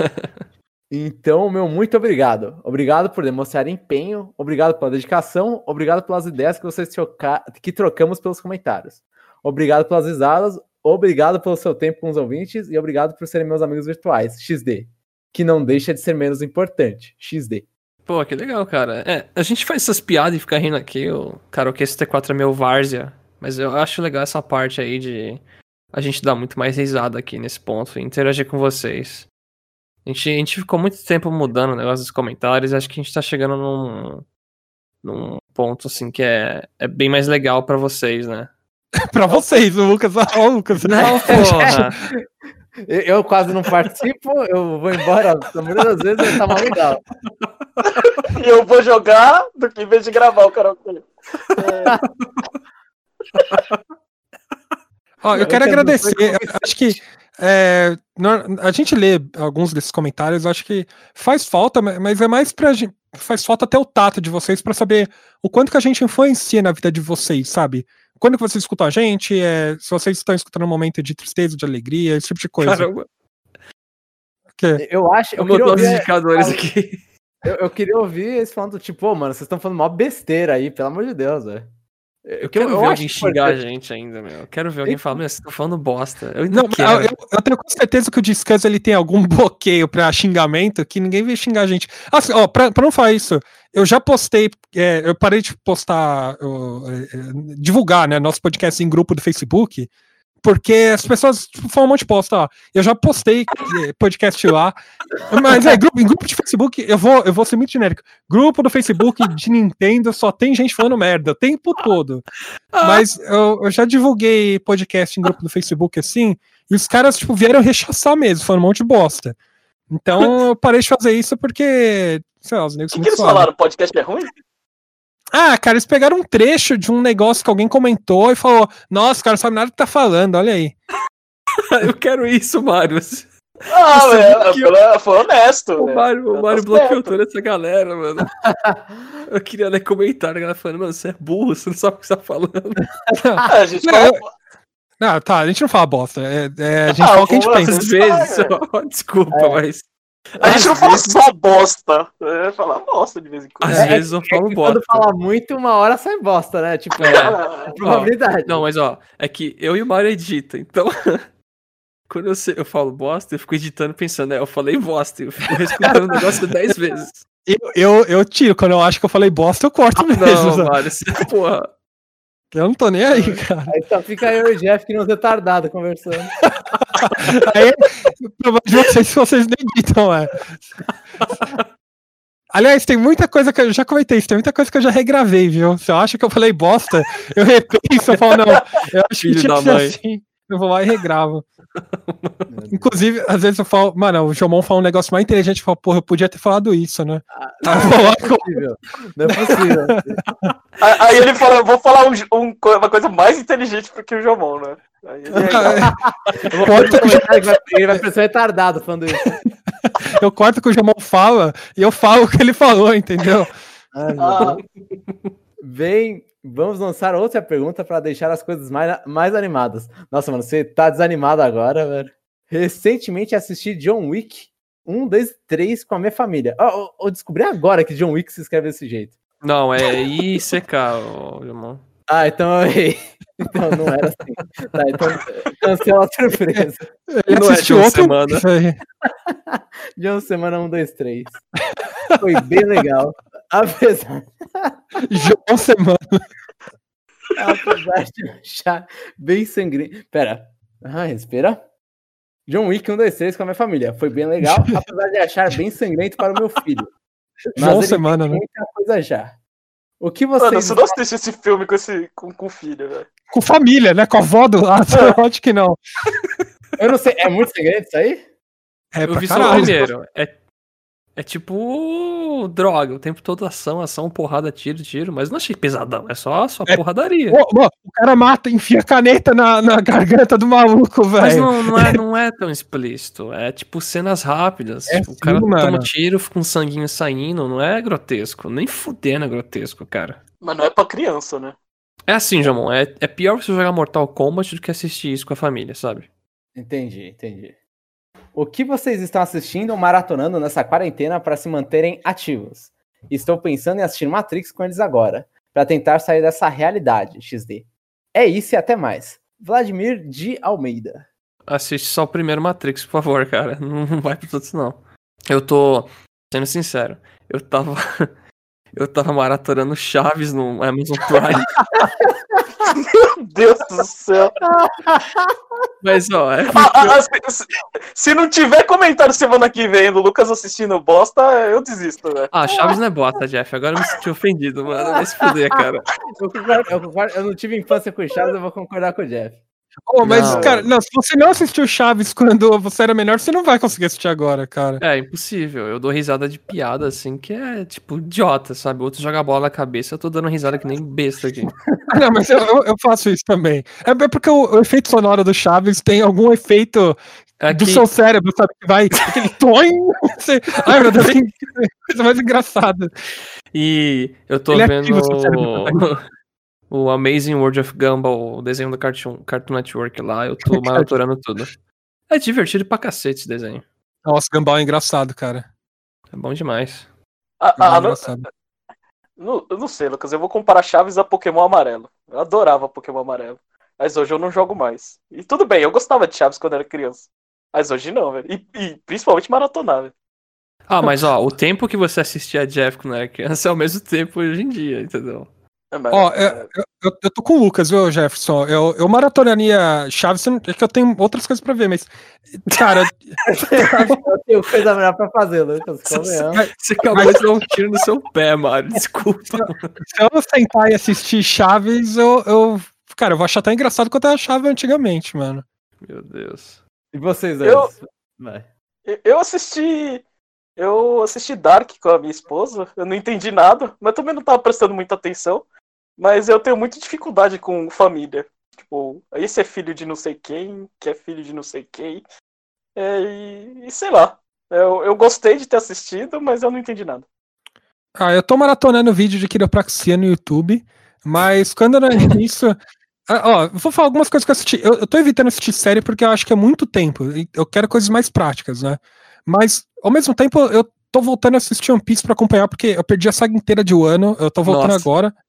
Então, meu muito obrigado. Obrigado por demonstrar empenho, obrigado pela dedicação, obrigado pelas ideias que vocês troca... que trocamos pelos comentários. Obrigado pelas risadas, obrigado pelo seu tempo com os ouvintes e obrigado por serem meus amigos virtuais, X D. Que não deixa de ser menos importante, X D. Pô, que legal, cara. É, a gente faz essas piadas e fica rindo aqui, o karaokê S T quatro é meu várzea, mas eu acho legal essa parte aí de a gente dar muito mais risada aqui nesse ponto e interagir com vocês. A gente, a gente ficou muito tempo mudando o negócio dos comentários e acho que a gente tá chegando num, num ponto, assim, que é, é bem mais legal pra vocês, né? Pra vocês, o Lucas. Ó, o Lucas. Não, porra! Eu, eu quase não participo, eu vou embora, a maioria das vezes tá mal legal. E eu vou jogar do que em vez de gravar o karaokê. Ó, eu Eu quero quero agradecer. dizer Eu acho que é, no- a gente lê alguns desses comentários, eu acho que faz falta, ma- mas é mais pra gente. Faz falta até o tato de vocês pra saber o quanto que a gente influencia na vida de vocês, sabe? Quando que vocês escutam a gente, é, se vocês estão escutando um momento de tristeza, de alegria, esse tipo de coisa. Caramba, Que- Eu acho, eu eu queria, botou os ouvir, indicadores aqui. eu, eu queria ouvir eles falando, tipo, ô, mano, vocês estão falando mó besteira aí, pelo amor de Deus, velho. Eu quero ver acho alguém xingar a importante. gente ainda, meu. Eu quero ver alguém falar, meu, vocês estão falando bosta. Eu ainda Não, mas quero. eu, eu- eu tenho com certeza que o Descanso ele tem algum bloqueio pra xingamento que ninguém vai xingar a gente. Assim, ó, pra, pra não falar isso, eu já postei, é, eu parei de postar, eu, é, é, divulgar, né, nosso podcast em grupo do Facebook, porque as pessoas tipo, falam um monte de posta, ó. Eu já postei é, podcast lá, mas é, grupo, em grupo de Facebook, eu vou, eu vou ser muito genérico. Grupo do Facebook de Nintendo só tem gente falando merda o tempo todo. Mas eu, eu já divulguei podcast em grupo do Facebook assim, e os caras tipo, vieram rechaçar mesmo, falando um monte de bosta. Então eu parei de fazer isso porque, sei lá, os negros O são que, que muito eles suaves. falaram? O podcast é ruim? Ah, cara, eles pegaram um trecho de um negócio que alguém comentou e falou: nossa, cara, não sabe nada do que tá falando, olha aí. Eu quero isso, Mário. Ah, Você velho, viu que foi, foi honesto. O velho. Mário, o Tá Mário certo. bloqueou toda essa galera, mano. Eu queria ler comentário, a galera falando, mano, você é burro, você não sabe o que você tá falando. Ah, a gente Não, fala... eu- Não, tá, a gente não fala bosta. é- é, a gente Ah, fala o que a gente vamos lá, pensa. Às Isso vezes, é. ó, desculpa, É. mas. A gente às não fala vezes- só bosta. É falar bosta de vez em quando. Às É, vezes eu É falo que bosta. quando fala muito, uma hora sai bosta, né? Tipo, É. a probabilidade. Não, mas ó, é que eu e o Mário edita, então. Quando eu, sei, eu falo bosta, eu fico editando pensando, é, eu falei bosta, eu fico escutando o negócio dez vezes. Eu, eu, eu tiro, quando eu acho que eu falei bosta, eu corto mesmo. Não, sabe? Mário, você, porra. Eu não tô nem aí, cara. Aí só fica eu e o Jeff que nos retardado conversando. Aí, provavelmente vocês, se vocês nem editam, é. Aliás, tem muita coisa que eu já comentei isso, tem muita coisa que eu já regravei, viu? Se eu acho que eu falei bosta, eu repenso, eu falo, não, eu acho Filho que tinha da que ser mãe. assim. Eu vou lá e regravo. Inclusive, às vezes eu falo, mano, o Jomon fala um negócio mais inteligente, eu falo, porra, eu podia ter falado isso, né? Ah, Aí eu vou lá não é possível. Não é possível. Aí aí ele fala, eu vou falar um, um, uma coisa mais inteligente do que o Jomon, né? Aí ele, Eu vou pôr no comentário que vai, ele vai parecer retardado falando isso. eu corto o que o Jomon fala e eu falo o que ele falou, entendeu? Ai, meu Ah. Deus. Bem, vamos lançar outra pergunta para deixar as coisas mais, mais animadas. Nossa, mano, você tá desanimado agora, velho. Recentemente assisti John Wick um, dois, três com a minha família. Oh, oh, eu descobri agora que John Wick se escreve desse jeito. Não, é I C K, ô, irmão. Ah, então eu errei. Então não era assim. Tá, então cancela a surpresa. Ele Não é assistiu de uma outro- semana. Isso aí. John Semana um, dois, três. Foi bem legal. Apesar, Jomon semana. apesar de achar bem sangrento. Pera. Ah, respira. John Wick um, dois, três com a minha família. Foi bem legal, apesar de achar bem sangrento para o meu filho. Mas João ele semana, tem né? muita coisa já. O que mano, vocês... você não assiste esse filme com, esse, com, com o filho, velho. Com família, né? Com a avó do lado, eu acho que não. Eu não sei, é muito segredo isso aí? É Eu pra vi só o caralho. primeiro. É, é tipo droga, o tempo todo ação, ação, porrada, tiro, tiro. Mas não achei pesadão, é só, só É. porradaria. Ô, ô, o cara mata, enfia a caneta na, na garganta do maluco, Mas velho. não, não, é, não é tão explícito. É tipo cenas rápidas. É tipo, o sim, cara toma mano. um tiro, fica um sanguinho saindo. Não é grotesco. Nem fudendo é grotesco, cara. Mas não é pra criança, né? É assim, Jamon. É, é pior você jogar Mortal Kombat do que assistir isso com a família, sabe? Entendi, entendi. O que vocês estão assistindo ou maratonando nessa quarentena para se manterem ativos? Estou pensando em assistir Matrix com eles agora, para tentar sair dessa realidade, X D. É isso e até mais. Vladimir de Almeida. Assiste só o primeiro Matrix, por favor, cara. Não, não vai pros outros, não. Eu tô, sendo sincero, eu tava. Eu tava maratonando Chaves no Amazon Prime. Meu Deus do céu. Mas, ó, é. Ah, ah, ah, se, se- se não tiver comentário semana que vem do Lucas assistindo bosta, eu desisto, velho. Ah, Chaves não é bota, Jeff. Agora eu me senti ofendido, mano. Vai se fuder, cara. Eu, concordo, eu, concordo, eu não tive infância com o Chaves, eu vou concordar com o Jeff. Ô, mas, Não. cara, não, se você não assistiu Chaves quando você era menor, você não vai conseguir assistir agora, cara. É, impossível. Eu dou risada de piada, assim, que é, tipo, idiota, sabe? Outro joga bola na cabeça, eu tô dando risada que nem besta aqui. Ah, não, mas eu, eu, eu faço isso também. É bem porque o, o efeito sonoro do Chaves tem algum efeito É do que- seu cérebro, sabe? Que vai aquele toim. Você... Ai, meu Deus, que coisa mais engraçada. E eu tô Ele vendo ativa o seu cérebro o Amazing World of Gumball, o desenho do Cartoon, Cartoon Network lá, eu tô maratonando tudo. É divertido pra cacete esse desenho. Nossa, Gumball é engraçado, cara. É bom demais. Ah, Gumball é ah, não, engraçado. não, eu não sei, Lucas. Eu vou comparar Chaves a Pokémon Amarelo. Eu adorava Pokémon Amarelo. Mas hoje eu não jogo mais. E tudo bem, eu gostava de Chaves quando era criança. Mas hoje não, velho. E, e principalmente maratonar, velho. Ah, mas ó, o tempo que você assistia a Jeff quando era criança é o mesmo tempo hoje em dia, entendeu? É, mas- Ó, eu, eu, eu- eu tô com o Lucas, viu, Jefferson? Eu, eu maratonaria Chaves, é que eu tenho outras coisas pra ver, mas. Cara, Eu tenho coisa melhor pra fazer, Lucas. convenhamos. Você acabou de dar um tiro no seu pé, Mário. Desculpa. se eu sentar e assistir Chaves, eu, eu. Cara, eu vou achar tão engraçado quanto eu achava antigamente, mano. Meu Deus. E vocês dois? Eu- Vai. Eu assisti. Eu assisti Dark com a minha esposa. Eu não entendi nada, mas também não tava prestando muita atenção. Mas eu tenho muita dificuldade com família. Tipo, esse é filho de não sei quem, que é filho de não sei quem. É, e, e sei lá. Eu, eu gostei de ter assistido, mas eu não entendi nada. Ah, eu tô maratonando vídeo de quiropraxia no YouTube, mas quando era isso. Ah, ó, eu vou falar algumas coisas que eu assisti. Eu, eu tô evitando assistir série porque eu acho que é muito tempo. e Eu quero coisas mais práticas, né? Mas, ao mesmo tempo, eu tô voltando a assistir One Piece pra acompanhar, porque eu perdi a saga inteira de Wano. Eu tô voltando Nossa. agora.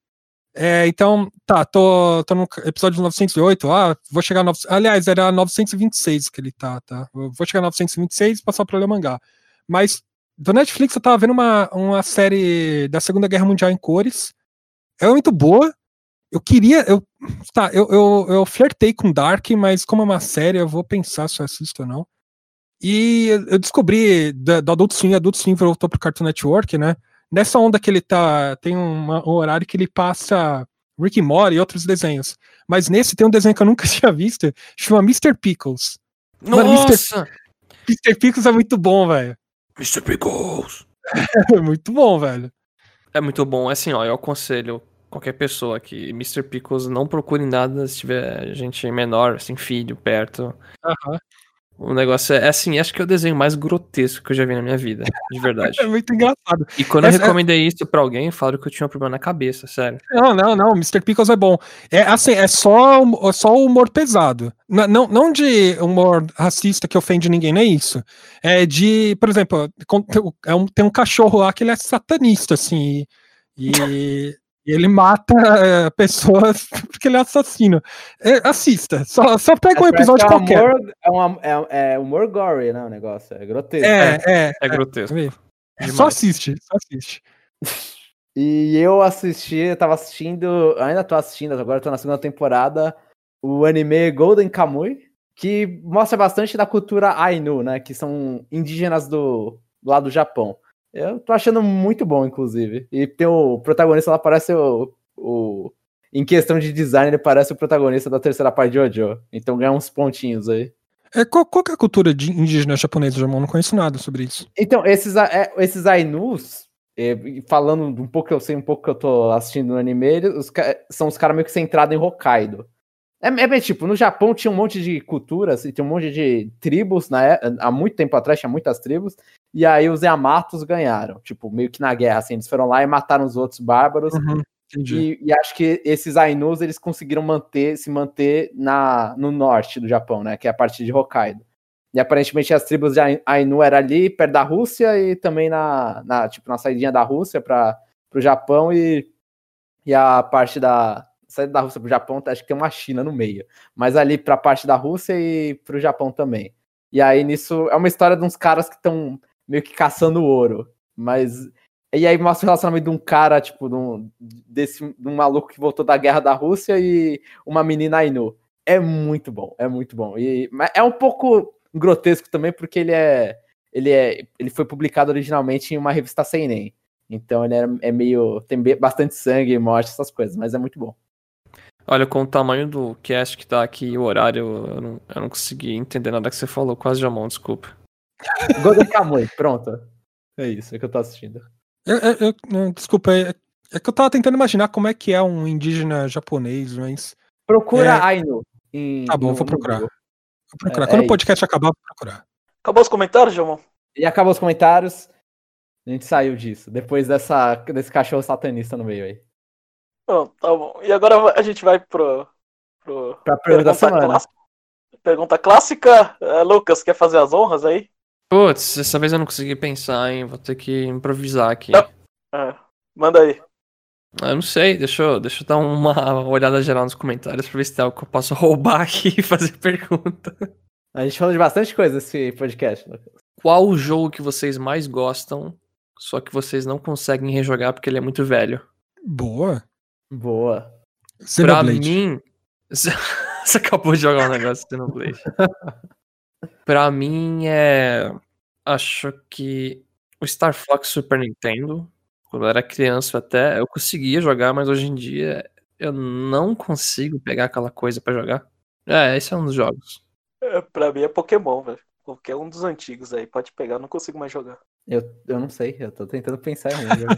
É, então, tá, tô, tô no episódio novecentos e oito, ah, vou chegar a nove... aliás, era novecentos e vinte e seis que ele tá, tá, eu vou chegar a novecentos e vinte e seis e passar pra ler o mangá. Mas, do Netflix eu tava vendo uma, uma série da Segunda Guerra Mundial em cores, é muito boa, eu queria, eu, tá, eu, eu, eu flertei com Dark, mas como é uma série, eu vou pensar se eu assisto ou não. E eu descobri do, do Adult Swim, Adult Swim voltou pro Cartoon Network, né? Nessa onda que ele tá, tem uma, um horário que ele passa Rick and Morty e outros desenhos. Mas nesse tem um desenho que eu nunca tinha visto, chama mister Pickles. Mano, Nossa! mister Pickles é muito bom, velho. mister Pickles! É muito bom, velho. É muito bom. Assim, ó, eu aconselho qualquer pessoa que mister Pickles não procure nada se tiver gente menor, assim, filho, perto. Aham. O negócio é, assim, acho que é o desenho mais grotesco que eu já vi na minha vida, de verdade. É muito engraçado. E quando Essa- eu recomendei isso pra alguém, falaram que eu tinha um problema na cabeça, sério. Não, não, não, mister Pickles é bom. É assim, é só, é só o humor pesado. N- Não, não de humor racista que ofende ninguém, não é isso. É de, por exemplo, com- tem um- é um- tem um cachorro lá que ele é satanista, assim, e, e ele mata é, pessoas porque ele é assassino. É, assista, só, só pega um Parece episódio que é um qualquer. humor, é, um, é, é humor gory, né? O negócio. É grotesco. É, é, É grotesco. é, só Demais. assiste, só assiste. E eu assisti, eu tava assistindo, ainda tô assistindo, agora tô na segunda temporada, o anime Golden Kamuy, que mostra bastante da cultura Ainu, né? Que são indígenas do, do lado do Japão. Eu tô achando muito bom, inclusive. E tem o protagonista lá, parece o, o. Em questão de design, ele parece o protagonista da terceira parte de Jojo. Então ganha uns pontinhos aí. É, qual, qual que é a cultura de indígena japonesa, Jamon? Não conheço nada sobre isso. Então, esses, a- é, esses Ainus, é, falando um pouco que eu sei, um pouco que eu tô assistindo no anime, eles- os ca- são os caras meio que centrados em Hokkaido. É, é bem tipo, no Japão tinha um monte de culturas e tinha um monte de tribos, né? Há muito tempo atrás tinha muitas tribos, e aí os Yamatos ganharam, tipo, meio que na guerra, assim, eles foram lá e mataram os outros bárbaros, Uhum, entendi. e, e acho que esses Ainus, eles conseguiram manter, se manter na, no norte do Japão, né? Que é a parte de Hokkaido. E aparentemente as tribos de Ainu eram ali, perto da Rússia, e também na, na, tipo, na saidinha da Rússia para o Japão, e, e a parte da saída da Rússia para o Japão, acho que tem uma China no meio. Mas ali para a parte da Rússia e para o Japão também. E aí nisso, é uma história de uns caras que estão meio que caçando ouro. Mas... E aí mostra o relacionamento de um cara, tipo, de um, desse, de um maluco que voltou da guerra da Rússia e uma menina Ainu. É muito bom, é muito bom. E, mas é um pouco grotesco também, porque ele é, ele é. Ele foi publicado originalmente em uma revista seinen. Então ele é, é meio. Tem bastante sangue, morte, essas coisas, mas é muito bom. Olha, com o tamanho do cast que tá aqui e o horário, eu não, eu não consegui entender nada que você falou, quase Jamon, desculpa. Golden Kamuy, pronto. É isso, é que eu tô assistindo. Eu, eu, eu, desculpa, é, é que eu tava tentando imaginar como é que é um indígena japonês, mas. Procura É... Ainu. Em, Tá bom, no, vou procurar. no Vou procurar. É, Quando é o podcast acabar, vou procurar. Acabou os comentários, Jamon? E acabou os comentários. A gente saiu disso. Depois dessa, desse cachorro satanista no meio aí. Bom, tá bom. E agora a gente vai pro. pro Pra pergunta da semana. Clássica. Pergunta clássica. Uh, Lucas, quer fazer as honras aí? Putz, dessa vez eu não consegui pensar, hein? Vou ter que improvisar aqui. Não. É, manda aí. Eu não sei, deixa eu, deixa eu dar uma olhada geral nos comentários pra ver se tem algo que eu posso roubar aqui e fazer pergunta. A gente falou de bastante coisa nesse podcast, Lucas. Qual o jogo que vocês mais gostam, só que vocês não conseguem rejogar porque ele é muito velho? Boa. Boa. Pra Xenoblade. mim... Você acabou de jogar um negócio de Xenoblade. Pra mim é... Acho que o Star Fox Super Nintendo, quando eu era criança até, eu conseguia jogar, mas hoje em dia eu não consigo pegar aquela coisa pra jogar. É, esse é um dos jogos. É, pra mim é Pokémon, velho. Qualquer um dos antigos aí, pode pegar, não consigo mais jogar. Eu, eu não sei, eu tô tentando pensar em um jogo.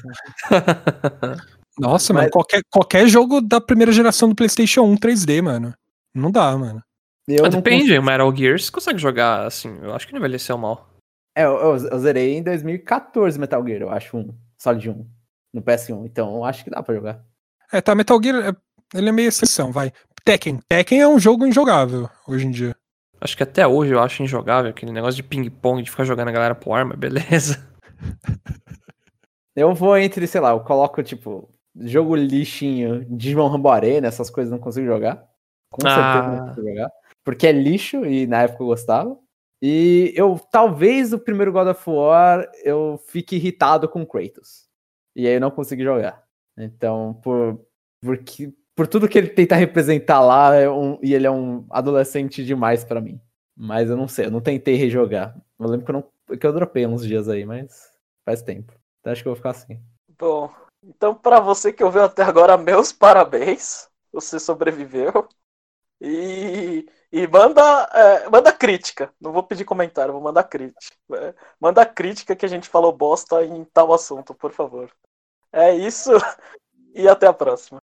Nossa, Mas- mano, qualquer, qualquer jogo da primeira geração do PlayStation um três D, mano. Não dá, mano. Eu Ah, não depende, consigo- o Metal Gear você consegue jogar assim, eu acho que não envelheceu mal. É, eu, eu, eu zerei em dois mil e quatorze Metal Gear, eu acho um. Solid um. No P S um. Então eu acho que dá pra jogar. É, tá, Metal Gear, é- ele é meio exceção, vai. Tekken. Tekken é um jogo injogável hoje em dia. Acho que até hoje eu acho injogável aquele negócio de ping-pong, de ficar jogando a galera por arma, beleza. Eu vou entre, sei lá, eu coloco, tipo, jogo lixinho, Digimon Rambo Arena, essas coisas não consigo jogar. Com certeza Ah. não consigo jogar. Porque é lixo e na época eu gostava. E eu, talvez, o primeiro God of War, eu fique irritado com Kratos. E aí eu não consigo jogar. Então, por, porque, por tudo que ele tenta representar lá, é um, e ele é um adolescente demais pra mim. Mas eu não sei, eu não tentei rejogar. Eu lembro que eu, não, que eu dropei uns dias aí, mas faz tempo. Então acho que eu vou ficar assim. Bom, então pra você que ouviu até agora, meus parabéns. Você sobreviveu. E, e manda, é, manda crítica. Não vou pedir comentário, vou mandar crítica. É, manda crítica que a gente falou bosta em tal assunto, por favor. É isso e até a próxima.